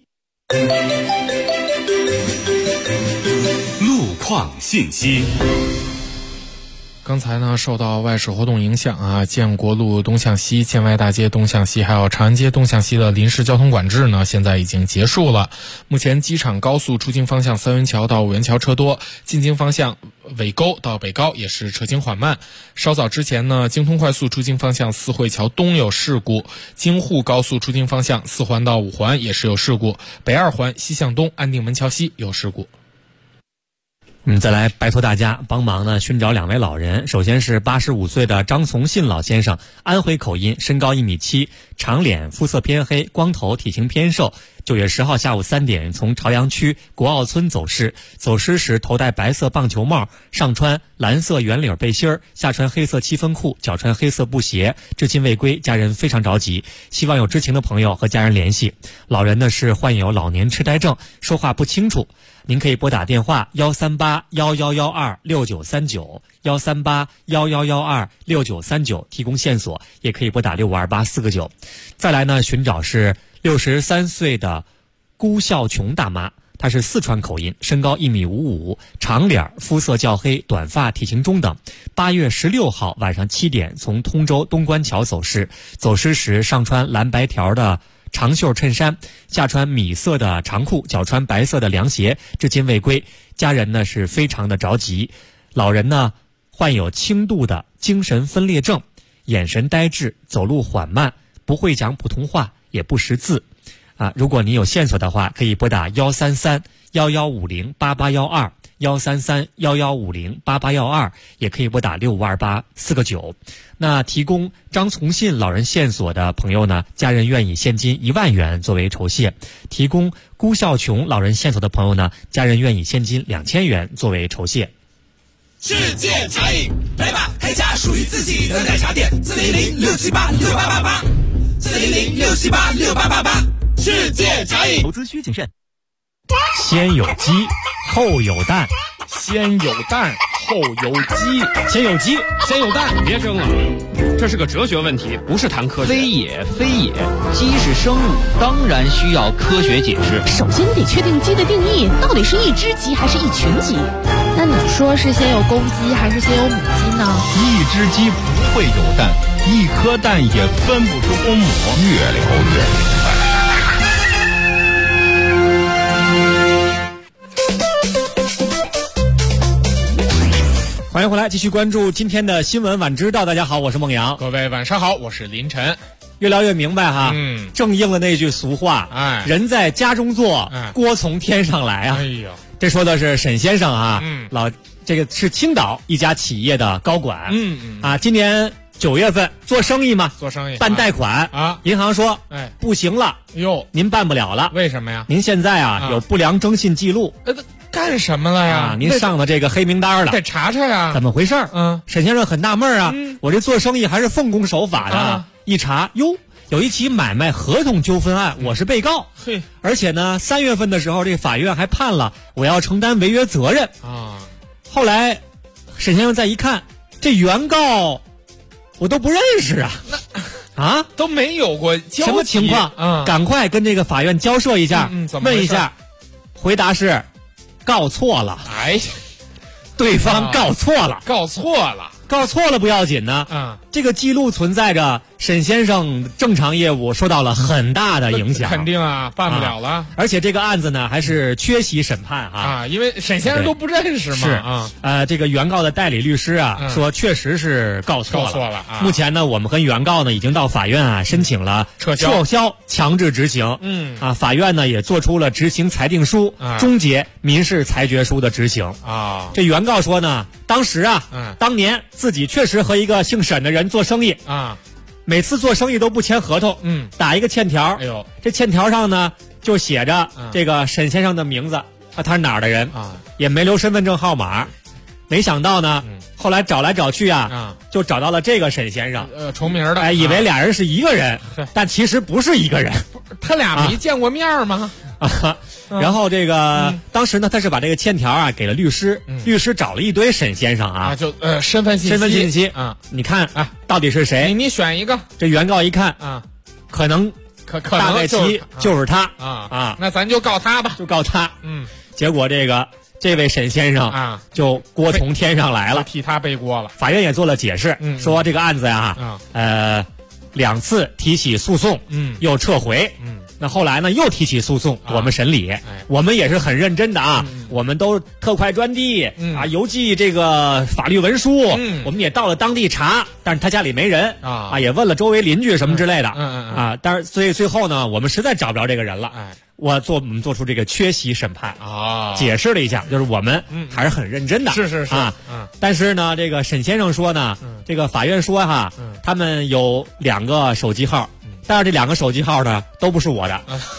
路况信息。 刚才呢，受到外事活动影响啊，建国路东向西、建外大街东向西，还有长安街东向西的临时交通管制呢，现在已经结束了。目前机场高速出京方向三元桥到五元桥车多，进京方向尾沟到北高也是车行缓慢。稍早之前呢，京通快速出京方向四惠桥东有事故，京沪高速出京方向四环到五环也是有事故，北二环西向东安定门桥西有事故。 再来拜托大家帮忙呢，寻找2位老人。首先是85岁的张从信老先生，安徽口音，身高1.7米，长脸，肤色偏黑，光头，体型偏瘦， 9月10号下午3点从朝阳区国奥村走失，走失时头戴白色棒球帽，上穿蓝色圆领背心，下穿黑色七分裤，脚穿黑色布鞋，至今未归，家人非常着急，希望有知情的朋友和家人联系。老人呢是患有老年痴呆症，说话不清楚。您可以拨打电话13811126939，13811126939提供线索，也可以拨打652849。再来呢，寻找是63岁的辜孝琼大妈，她是四川口音，身高1.55米，长脸，肤色较黑，短发，体型中等。8月16号晚上7点从通州东关桥走失，走失时上穿蓝白条的长袖衬衫，下穿米色的长裤，脚穿白色的凉鞋，至今未归。家人呢是非常的着急。老人呢患有轻度的精神分裂症，眼神呆滞，走路缓慢，不会讲普通话，也不识字。如果你有线索的话，可以拨打133-1150-8812，133-1150-8812，也可以拨打652849。那提供张从信老人线索的朋友呢，家人愿以现金1万元作为酬谢；提供辜孝琼老人线索的朋友呢，家人愿以现金2000元作为酬谢。 世界茶饮，来吧，开家属于自己的奶茶店，400-678-6888，400-678-6888，世界茶饮。 投资需谨慎。 先有鸡，后有蛋。 先有蛋，后有鸡。 先有鸡，先有蛋。 别争了，这是个哲学问题，不是谈科学。 非也，非也，鸡是生物，当然需要科学解释。 首先得确定鸡的定义，到底是一只鸡还是一群鸡？那你说是先有公鸡还是先有母鸡呢？ 一只鸡不会有蛋，一颗蛋也分不出公母。 越聊越明白。 欢迎回来，继续关注今天的新闻晚知道。大家好，我是孟阳。 各位晚上好，我是林晨。 越聊越明白哈，正应了那句俗话，人在家中坐，锅从天上来啊。哎呦，这说的是沈先生啊，这个是青岛一家企业的高管，今年9月份做生意嘛， 做生意办贷款银行说，不行了，您办不了了， 为什么呀？ 您现在有不良征信记录。 干什么了呀？ 您上了这个黑名单了， 得查查呀。 怎么回事？沈先生很纳闷啊，我这做生意还是奉公守法的，一查哟，有一起买卖合同纠纷案，我是被告。而且呢，3月份的时候，这个法院还判了我要承担违约责任啊。后来，沈先生再一看，这原告我都不认识啊， 都没有过交集， 什么情况？赶快跟这个法院交涉一下，问一下。回答是。告错了，对方告错了， 告错了不要紧呢，这个记录存在着沈先生正常业务受到了很大的影响， 肯定办不了了。 而且这个案子呢还是缺席审判因为沈先生都不认识嘛。 这个原告的代理律师说确实是告错了。目前呢，我们跟原告呢已经到法院申请了撤销强制执行。法院呢也做出了执行裁定书，终结民事裁决书的执行。这原告说呢，当时当年自己确实和一个姓沈的人做生意每次做生意都不签合同，打一个欠条。这欠条上呢就写着这个沈先生的名字，他是哪儿的人也没留身份证号码。没想到呢，后来找来找去就找到了这个沈先生， 重名的， 以为俩人是一个人，但其实不是一个人。 他俩没见过面吗？ 然后这个当时呢，他是把这个欠条给了律师，律师找了一堆沈先生就身份信息你看到底是谁？ 你选一个。 这原告一看可能大概其就是他那咱就告他吧， 就告他。结果这位沈先生就锅从天上来了， 替他背锅了。 法院也做了解释，说这个案子2次提起诉讼，又撤回。那后来呢又提起诉讼，我们审理，我们也是很认真的我们都特快专递邮寄这个法律文书，我们也到了当地查，但是他家里没人也问了周围邻居什么之类的但是所以最后呢，我们实在找不着这个人了。我们做出这个缺席审判解释了一下，就是我们还是很认真的， 是但是呢，这个沈先生说呢，这个法院说他们有2个手机号，但是这2个手机号呢都不是我的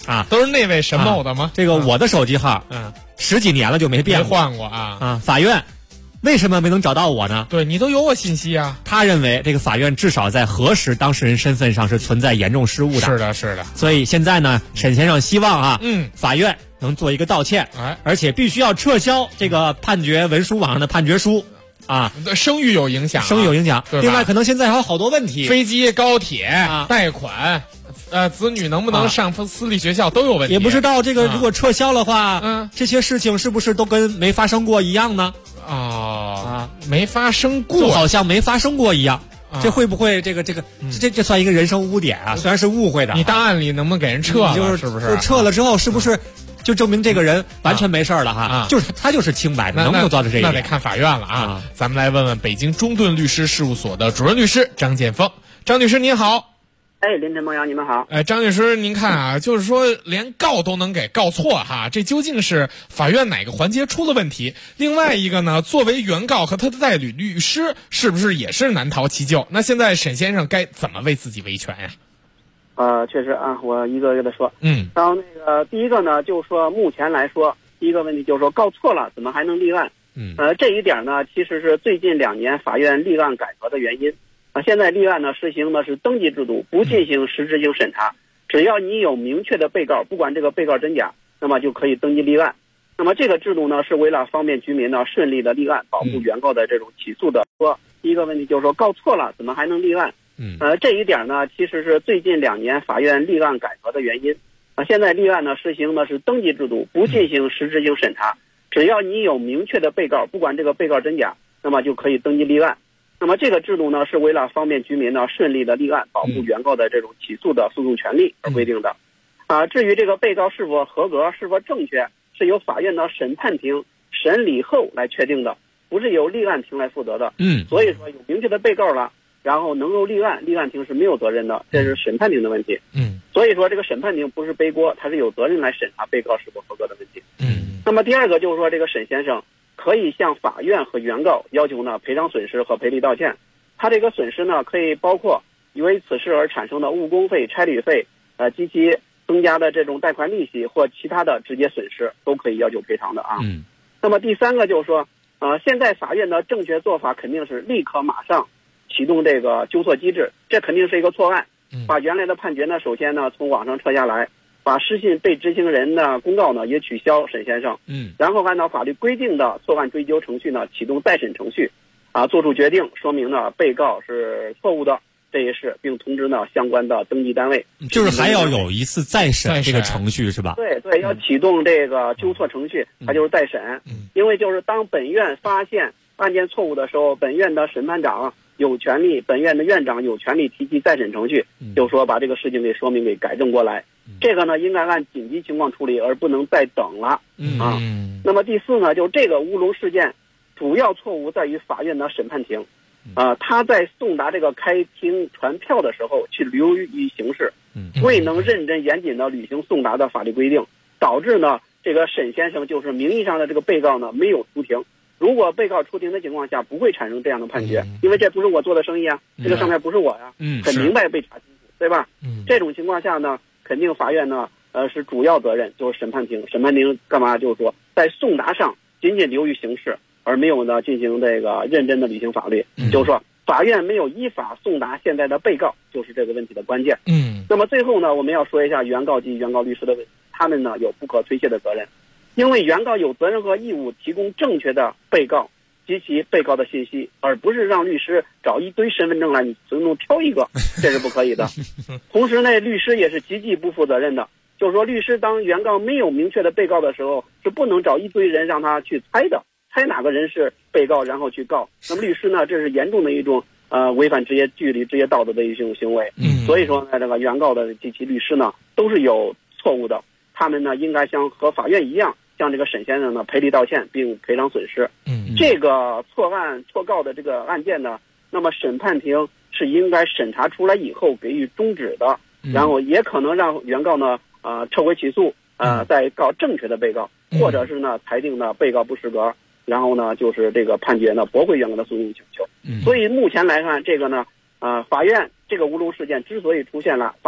啊， 都是那位沈某的吗？ 这个我的手机号，10几年了就没变过， 没换过啊。 法院为什么没能找到我呢？ 对，你都有我信息啊。 他认为这个法院至少在核实当事人身份上是存在严重失误的。 是的，是的。 所以现在呢，沈先生希望法院能做一个道歉，而且必须要撤销这个判决文书网上的判决书。 声誉有影响， 声誉有影响。另外，可能现在还有好多问题， 飞机、高铁、贷款，子女能不能上私立学校都有问题。 也不知道这个如果撤销的话，这些事情是不是都跟没发生过一样呢？ 没发生过， 就好像没发生过一样。这会不会这算一个人生污点啊？虽然是误会的， 你档案里能不能给人撤了？是不是？ 撤了之后是不是就证明这个人完全没事了哈？就是他就是清白的，能不能做到这一点？ 那得看法院了啊！咱们来问问北京中盾律师事务所的主任律师张建峰。张律师您好。 林晨、孟阳，你们好。 张律师，您看啊，就是说连告都能给告错哈，这究竟是法院哪个环节出了问题？另外一个呢，作为原告和他的代理律师，是不是也是难逃其咎？那现在沈先生该怎么为自己维权呀？ 确实啊，我一个一个的说。然后第一个呢，就是说目前来说，第一个问题就是说告错了，怎么还能立案？这一点呢，其实是最近2年法院立案改革的原因。现在立案呢实行的是登记制度，不进行实质性审查，只要你有明确的被告，不管这个被告真假，那么就可以登记立案。那么这个制度呢，是为了方便居民呢顺利的立案，保护原告的这种起诉的。第一个问题就是说告错了，怎么还能立案？这一点呢，其实是最近2年法院立案改革的原因。现在立案呢实行的是登记制度，不进行实质性审查，只要你有明确的被告，不管这个被告真假，那么就可以登记立案。那么这个制度呢，是为了方便居民呢顺利的立案，保护原告的这种起诉的诉讼权利而规定的。至于这个被告是否合格、是否正确，是由法院的审判庭审理后来确定的，不是由立案庭来负责的。所以说有明确的被告了，然后能够立案，立案庭是没有责任的，这是审判庭的问题。所以说这个审判庭不是背锅，他是有责任来审查被告是否合格的问题。那么第二个就是说，这个沈先生可以向法院和原告要求呢赔偿损失和赔礼道歉。他这个损失呢，可以包括因为此事而产生的误工费、差旅费，及其增加的这种贷款利息或其他的直接损失，都可以要求赔偿的啊。那么第三个就是说，现在法院的正确做法肯定是立刻马上启动这个纠错机制，这肯定是一个错案。把原来的判决呢，首先呢从网上撤下来，把失信被执行人的公告呢也取消，沈先生。然后按照法律规定的错案追究程序呢，启动再审程序，做出决定，说明呢被告是错误的这一事，并通知呢相关的登记单位。 就是还要有一次再审这个程序是吧？ 对，要启动这个纠错程序，它就是再审。因为就是当本院发现案件错误的时候，本院的审判长有权利，本院的院长有权利提起再审程序，就是说把这个事情给说明给改正过来。这个呢应该按紧急情况处理，而不能再等了啊。那么第四呢，就这个乌龙事件主要错误在于法院的审判庭，他在送达这个开庭传票的时候去流于形式，未能认真严谨的履行送达的法律规定，导致呢这个沈先生就是名义上的这个被告呢没有出庭。如果被告出庭的情况下，不会产生这样的判决，因为这不是我做的生意啊，这个上面不是我呀，很明白被查清楚，对吧？这种情况下呢，肯定法院呢是主要责任就是审判庭，审判庭干嘛？就是说在送达上仅仅流于形式，而没有呢进行这个认真的履行法律，就是说法院没有依法送达现在的被告，就是这个问题的关键。那么最后呢，我们要说一下原告及原告律师的问题，他们呢有不可推卸的责任，因为原告有责任和义务提供正确的被告及其被告的信息，而不是让律师找一堆身份证来你随便挑一个，这是不可以的。同时呢，律师也是极其不负责任的，就是说律师当原告没有明确的被告的时候，是不能找一堆人让他去猜的，猜哪个人是被告然后去告。那么律师呢，这是严重的一种违反职业纪律、职业道德的一种行为。所以说呢，这个原告的及其律师呢都是有错误的，他们呢应该像和法院一样，向这个沈先生呢赔礼道歉并赔偿损失。这个错案错告的这个案件呢，那么审判庭是应该审查出来以后给予终止的，然后也可能让原告呢撤回起诉，再告正确的被告，或者是呢裁定呢被告不适格，然后呢就是这个判决呢驳回原告的诉讼请求。所以目前来看，这个呢法院这个乌龙事件之所以出现了，法院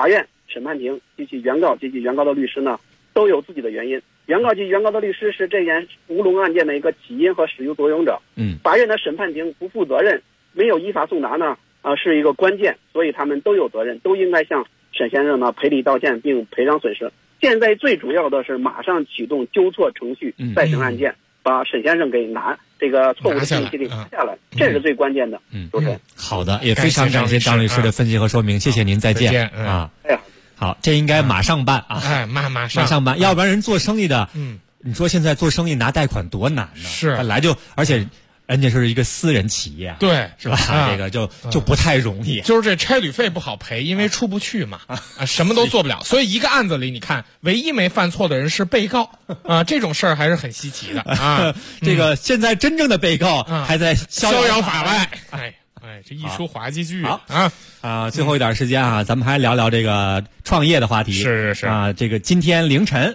审判庭及其原告及其原告的律师呢，都有自己的原因。原告及原告的律师是这件乌龙案件的一个起因和始作俑者。法院的审判庭不负责任，没有依法送达呢，是一个关键，所以他们都有责任，都应该向沈先生呢赔礼道歉并赔偿损失。现在最主要的是马上启动纠错程序，再审案件，把沈先生给这个错误的信息给拿下来，这是最关键的。主持人， 好的，也非常感谢张律师的分析和说明，谢谢您，再见啊。好，这应该马上办啊！ 马上办，要不然人做生意的，你说现在做生意拿贷款多难呢？ 是， 本来就，而且人家是一个私人企业， 对， 是吧？这个就不太容易。 就是这差旅费不好赔，因为出不去嘛，什么都做不了。所以一个案子里，你看，唯一没犯错的人是被告啊，这种事儿还是很稀奇的啊。 这个现在真正的被告还在逍遥法外，这一出滑稽剧最后一点时间啊，咱们还聊聊这个创业的话题。 是啊，这个今天凌晨，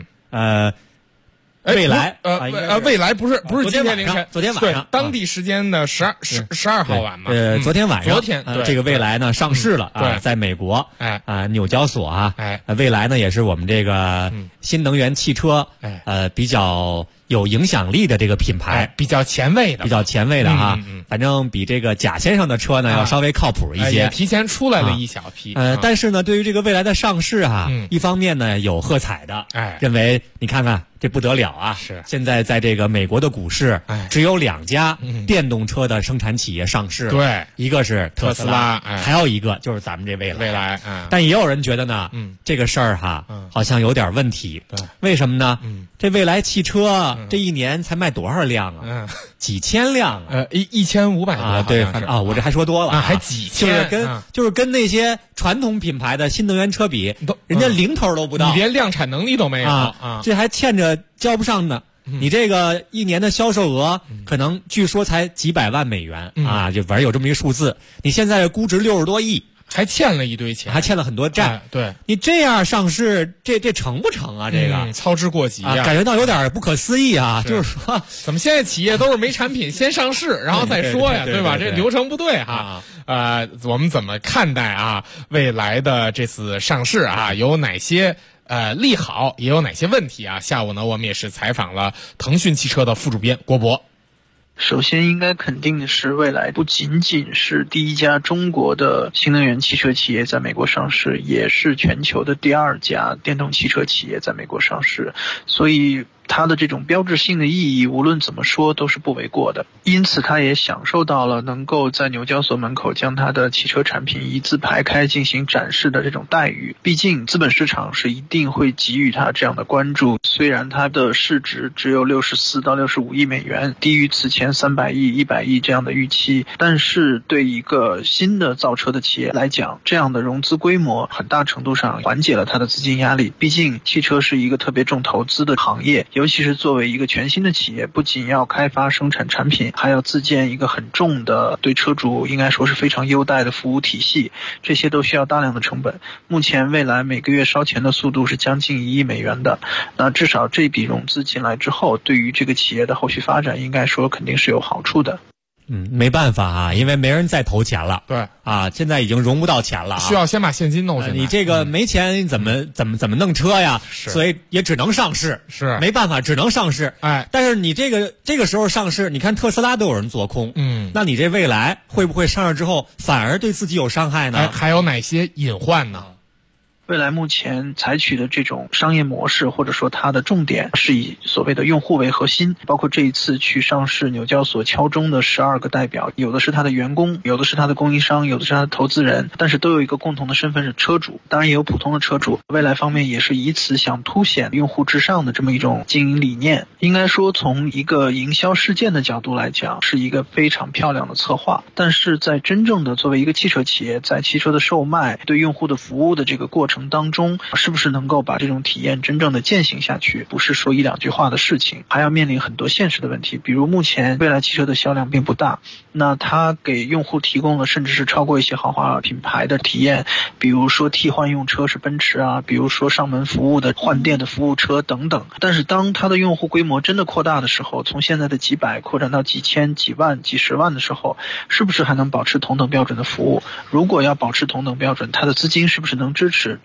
未来未来不是今天凌晨， 昨天晚上， 当地时间的12号晚嘛。 昨天晚上，这个未来呢上市了在美国纽交所未来呢也是我们这个新能源汽车比较有影响力的这个品牌， 比较前卫的哈。反正比这个贾先生的车呢要稍微靠谱一些， 也提前出来了一小批。 但是呢，对于这个未来的上市一方面呢有喝彩的，认为你看看这不得了啊！ 是现在在这个美国的股市，只有2家电动车的生产企业上市了， 对， 一个是特斯拉，还有一个就是咱们这未来。但也有人觉得呢，这个事儿好像有点问题。为什么呢？这未来汽车这一年才卖多少辆啊？几千辆啊 ，1500多啊！对，我这还说多了还几千， 就是跟那些传统品牌的新能源车比，人家零头都不到， 你连量产能力都没有这还欠着交不上呢。你这个一年的销售额可能据说才几百万美元就反正有这么一个数字。你现在估值60多亿。 还欠了一堆钱， 还欠了很多债。 对， 你这样上市，这成不成啊？这个操之过急感觉到有点不可思议啊！就是说， 怎么现在企业都是没产品先上市，然后再说呀，对吧？这流程不对我们怎么看待未来的这次上市有哪些利好，也有哪些问题下午呢，我们也是采访了腾讯汽车的副主编郭博。 首先应该肯定的是，未来不仅仅是第一家中国的新能源汽车企业在美国上市，也是全球的第2家电动汽车企业在美国上市，所以它的这种标志性的意义无论怎么说都是不为过的。因此它也享受到了能够在纽交所门口将它的汽车产品一字排开进行展示的这种待遇。毕竟资本市场是一定会给予它这样的关注，虽然它的市值只有64到65亿美元，低于此前300亿100亿这样的预期，但是对一个新的造车的企业来讲，这样的融资规模很大程度上缓解了它的资金压力。毕竟汽车是一个特别重投资的行业，尤其是作为一个全新的企业，不仅要开发生产产品，还要自建一个很重的对车主应该说是非常优待的服务体系，这些都需要大量的成本。目前未来每个月烧钱的速度是将近1亿美元的，那至少这笔融资进来之后，对于这个企业的后续发展应该说肯定是有好处的。 没办法因为没人再投钱了。 对现在已经融不到钱了需要先把现金弄进来。 你这个没钱怎么弄车呀？所以也只能上市， 是没办法，只能上市。但是你这个时候上市，你看特斯拉都有人做空，那你这未来会不会上市之后反而对自己有伤害呢？ 还有哪些隐患呢？ 未来目前采取的这种商业模式，或者说它的重点是以所谓的用户为核心，包括这一次去上市纽交所敲钟的12个代表，有的是他的员工，有的是他的供应商，有的是他的投资人，但是都有一个共同的身份是车主，当然也有普通的车主。未来方面也是以此想凸显用户至上的这么一种经营理念。应该说从一个营销事件的角度来讲，是一个非常漂亮的策划，但是在真正的作为一个汽车企业，在汽车的售卖对用户的服务的这个过程当中，是不是能够把这种体验真正的践行下去，不是说1、2句话的事情，还要面临很多现实的问题。比如目前未来汽车的销量并不大，那它给用户提供了甚至是超过一些豪华品牌的体验，比如说替换用车是奔驰比如说上门服务的换电的服务车等等。但是当它的用户规模真的扩大的时候，从现在的几百扩展到几千、几万、几十万的时候，是不是还能保持同等标准的服务？如果要保持同等标准，它的资金是不是能支持？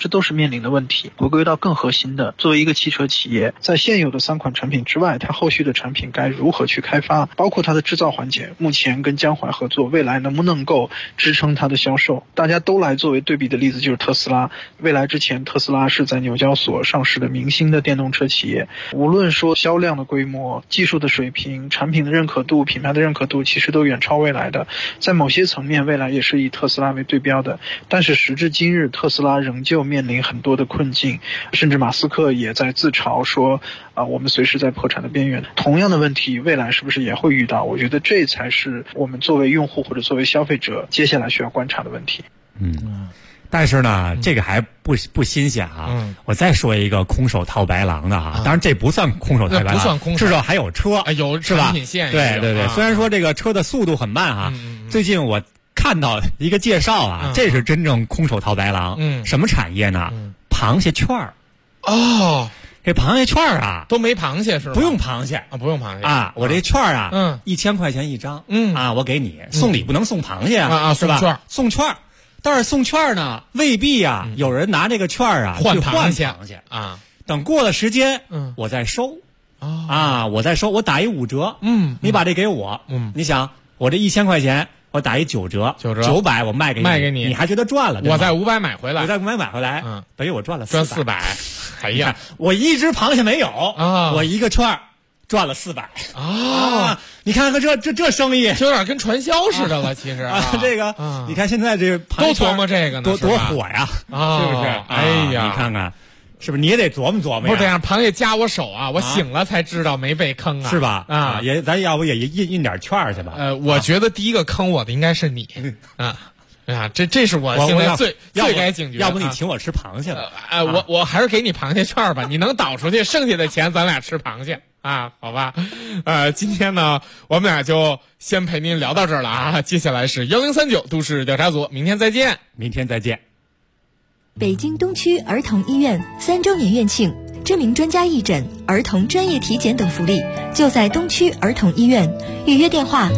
这都是面临的问题。回归到更核心的，作为一个汽车企业，在现有的3款产品之外，它后续的产品该如何去开发，包括它的制造环节，目前跟江淮合作，未来能不能够支撑它的销售。大家都来作为对比的例子就是特斯拉，未来之前特斯拉是在纽交所上市的明星的电动车企业，无论说销量的规模、技术的水平、产品的认可度、品牌的认可度，其实都远超未来的。在某些层面，未来也是以特斯拉为对标的，但是时至今日，特斯拉仍旧面临很多的困境，甚至马斯克也在自嘲说我们随时在破产的边缘。同样的问题未来是不是也会遇到？我觉得这才是我们作为用户或者作为消费者接下来需要观察的问题。 但是呢，这个还不新鲜啊。我再说一个空手套白狼的哈，当然这不算空手套白狼， 不算空手， 至少还有车， 有产品线， 对对对。虽然说这个车的速度很慢哈，最近我看到一个介绍啊，这是真正空手套白狼。什么产业呢？螃蟹券儿。哦，这螃蟹券儿啊， 都没螃蟹是吧？ 不用螃蟹啊，不用螃蟹啊。我这券儿啊，1000块钱一张。我给你送礼不能送螃蟹啊，是吧？送券儿。但是送券呢，未必啊，有人拿这个券啊换螃蟹啊。 等过了时间，我再收。我再收，我打一5折。你把这给我。你想，我这1000块钱，我打一9折，900我卖给你，你还觉得赚了？ 我再500买回来， 等于我赚了 400。哎呀， 我一只螃蟹没有我一个券赚了400你看看这生意， 就有点跟传销似的了。其实这个你看现在这都琢磨这个呢， 多火呀，是不是？ 哎呀， 你看看，是不是？你也得琢磨琢磨。 不是这样，螃蟹夹我手啊，我醒了才知道没被坑啊， 是吧？咱要不也印点券去吧？ 我觉得第一个坑我的应该是你这是我现在最该警觉。 要不你请我吃螃蟹了？ 我还是给你螃蟹券吧，你能倒出去，剩下的钱咱俩吃螃蟹。好吧，今天呢，我们俩就先陪您聊到这儿了啊。接下来是1039都市调查组，明天再见。 北京东区儿童医院3周年院庆，知名专家义诊、儿童专业体检等福利，就在东区儿童医院。预约电话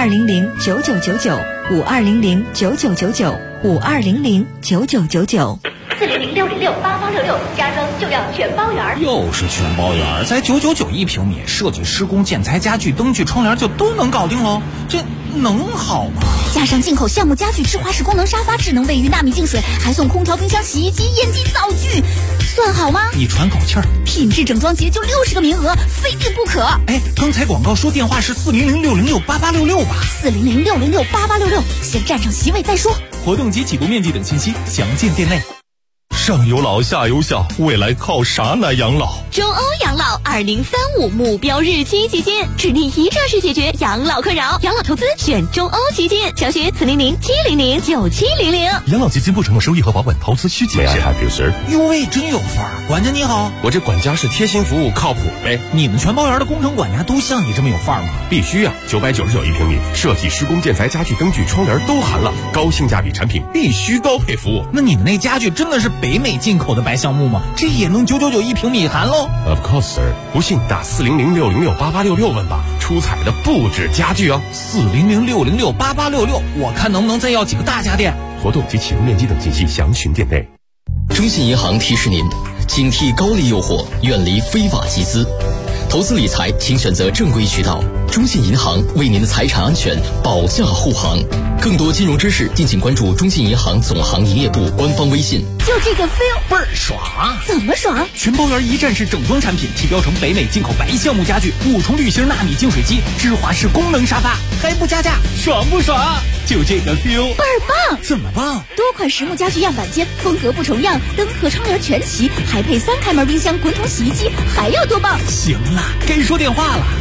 ：52009995，52009999，52009999，家装就要全包圆。 又是全包圆，才999一平米，设计施工建材家具灯具窗帘就都能搞定喽，这能好吗？ 加上进口项目家具、智华式功能沙发、智能卫浴、纳米净水，还送空调、冰箱、洗衣机、烟机、灶具，算好吗？ 你喘口气儿， 品质整装节就60个名额，非订不可。 刚才广告说电话是400-606-8866吧 ？400-606-8866，先占上席位再说。 活动及起步面积等信息详见店内。 上有老下有小，未来靠啥来养老？ 中欧养老2035目标日期基金，指定一站式解决养老困扰。养老投资选中欧基金，详询400-700-9700。 养老基金不承诺收益和保本，投资需谨慎。 哟喂，真有范儿！管家你好， 我这管家是贴心服务，靠谱呗。 你们全包园的工程管家都像你这么有范儿吗？ 必须啊！999一平米，设计、施工、建材、家具、灯具、窗帘都含了，高性价比产品，必须高配服务。 那你们那家具真的是北美进口的白橡木吗？这也能999一平米含喽 ？Of course, sir。不信打400-606-8866问吧。出彩的不止家具哦 ，400-606-8866，我看能不能再要几个大家电。 活动及启动面积等信息详询店内。 中信银行提示您，警惕高利诱惑，远离非法集资。投资理财，请选择正规渠道。中信银行为您的财产安全保驾护航。更多金融知识，敬请关注中信银行总行营业部官方微信。 就这个 feel 倍儿爽！ 怎么爽？ 全包圆一站式整装产品，提标成北美进口白橡木家具，5重滤芯纳米净水机，芝华士功能沙发，还不加价，爽不爽？就这个 feel 倍儿棒！ 怎么棒？ 多款实木家具样板间，风格不重样，灯和窗帘全齐，还配3开门冰箱、滚筒洗衣机，还要多棒？ 行了，该说电话了。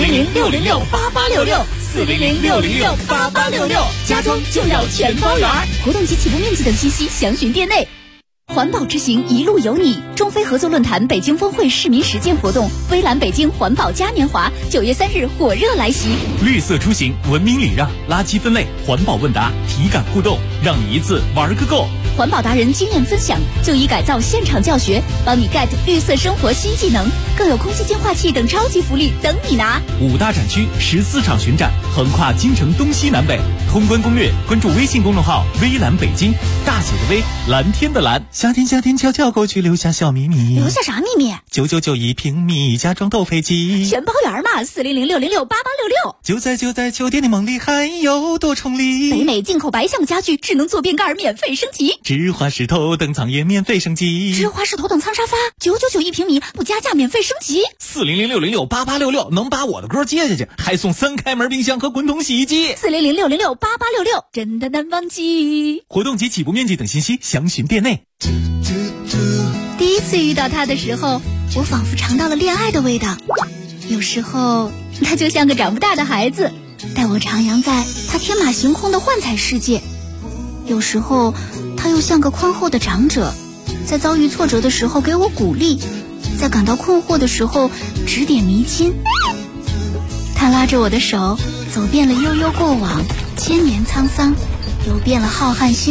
400-606-8866，400-606-8866，家装就要全包圆。活动及起步面积等信息详询店内。环保之行一路有你，中非合作论坛北京峰会市民实践活动，微蓝北京环保嘉年华9月3日火热来袭。 绿色出行，文明礼让，垃圾分类，环保问答，体感互动，让你一次玩个够。 环保达人经验分享，就医改造现场教学，帮你 get 绿色生活新技能，更有空气净化器等超级福利等你拿。 5大展区14场巡展，横跨京城东西南北，通关攻略关注微信公众号微蓝北京，大写的微，蓝天的蓝。夏天悄悄过去，留下小秘密。 留下啥秘密 ？9991平米，家装豆飞机。 全包圆嘛，4006068866。 就在秋天的梦里，还有多重礼。 北美进口白橡木家具，智能坐便盖免费升级。 芝华士头等舱也免费升级。 芝华士头等舱沙发999一平米，不加价免费升级。 4006068866能把我的歌接下去，还送3开门冰箱和滚筒洗衣机。 4006068866真的难忘记。 活动及起步面积等信息详询店内。 第一次遇到他的时候，我仿佛尝到了恋爱的味道。有时候他就像个长不大的孩子，带我徜徉在他天马行空的幻彩世界。有时候他又像个宽厚的长者，在遭遇挫折的时候给我鼓励，在感到困惑的时候指点迷津。他拉着我的手，走遍了悠悠过往，千年沧桑，游遍了浩瀚星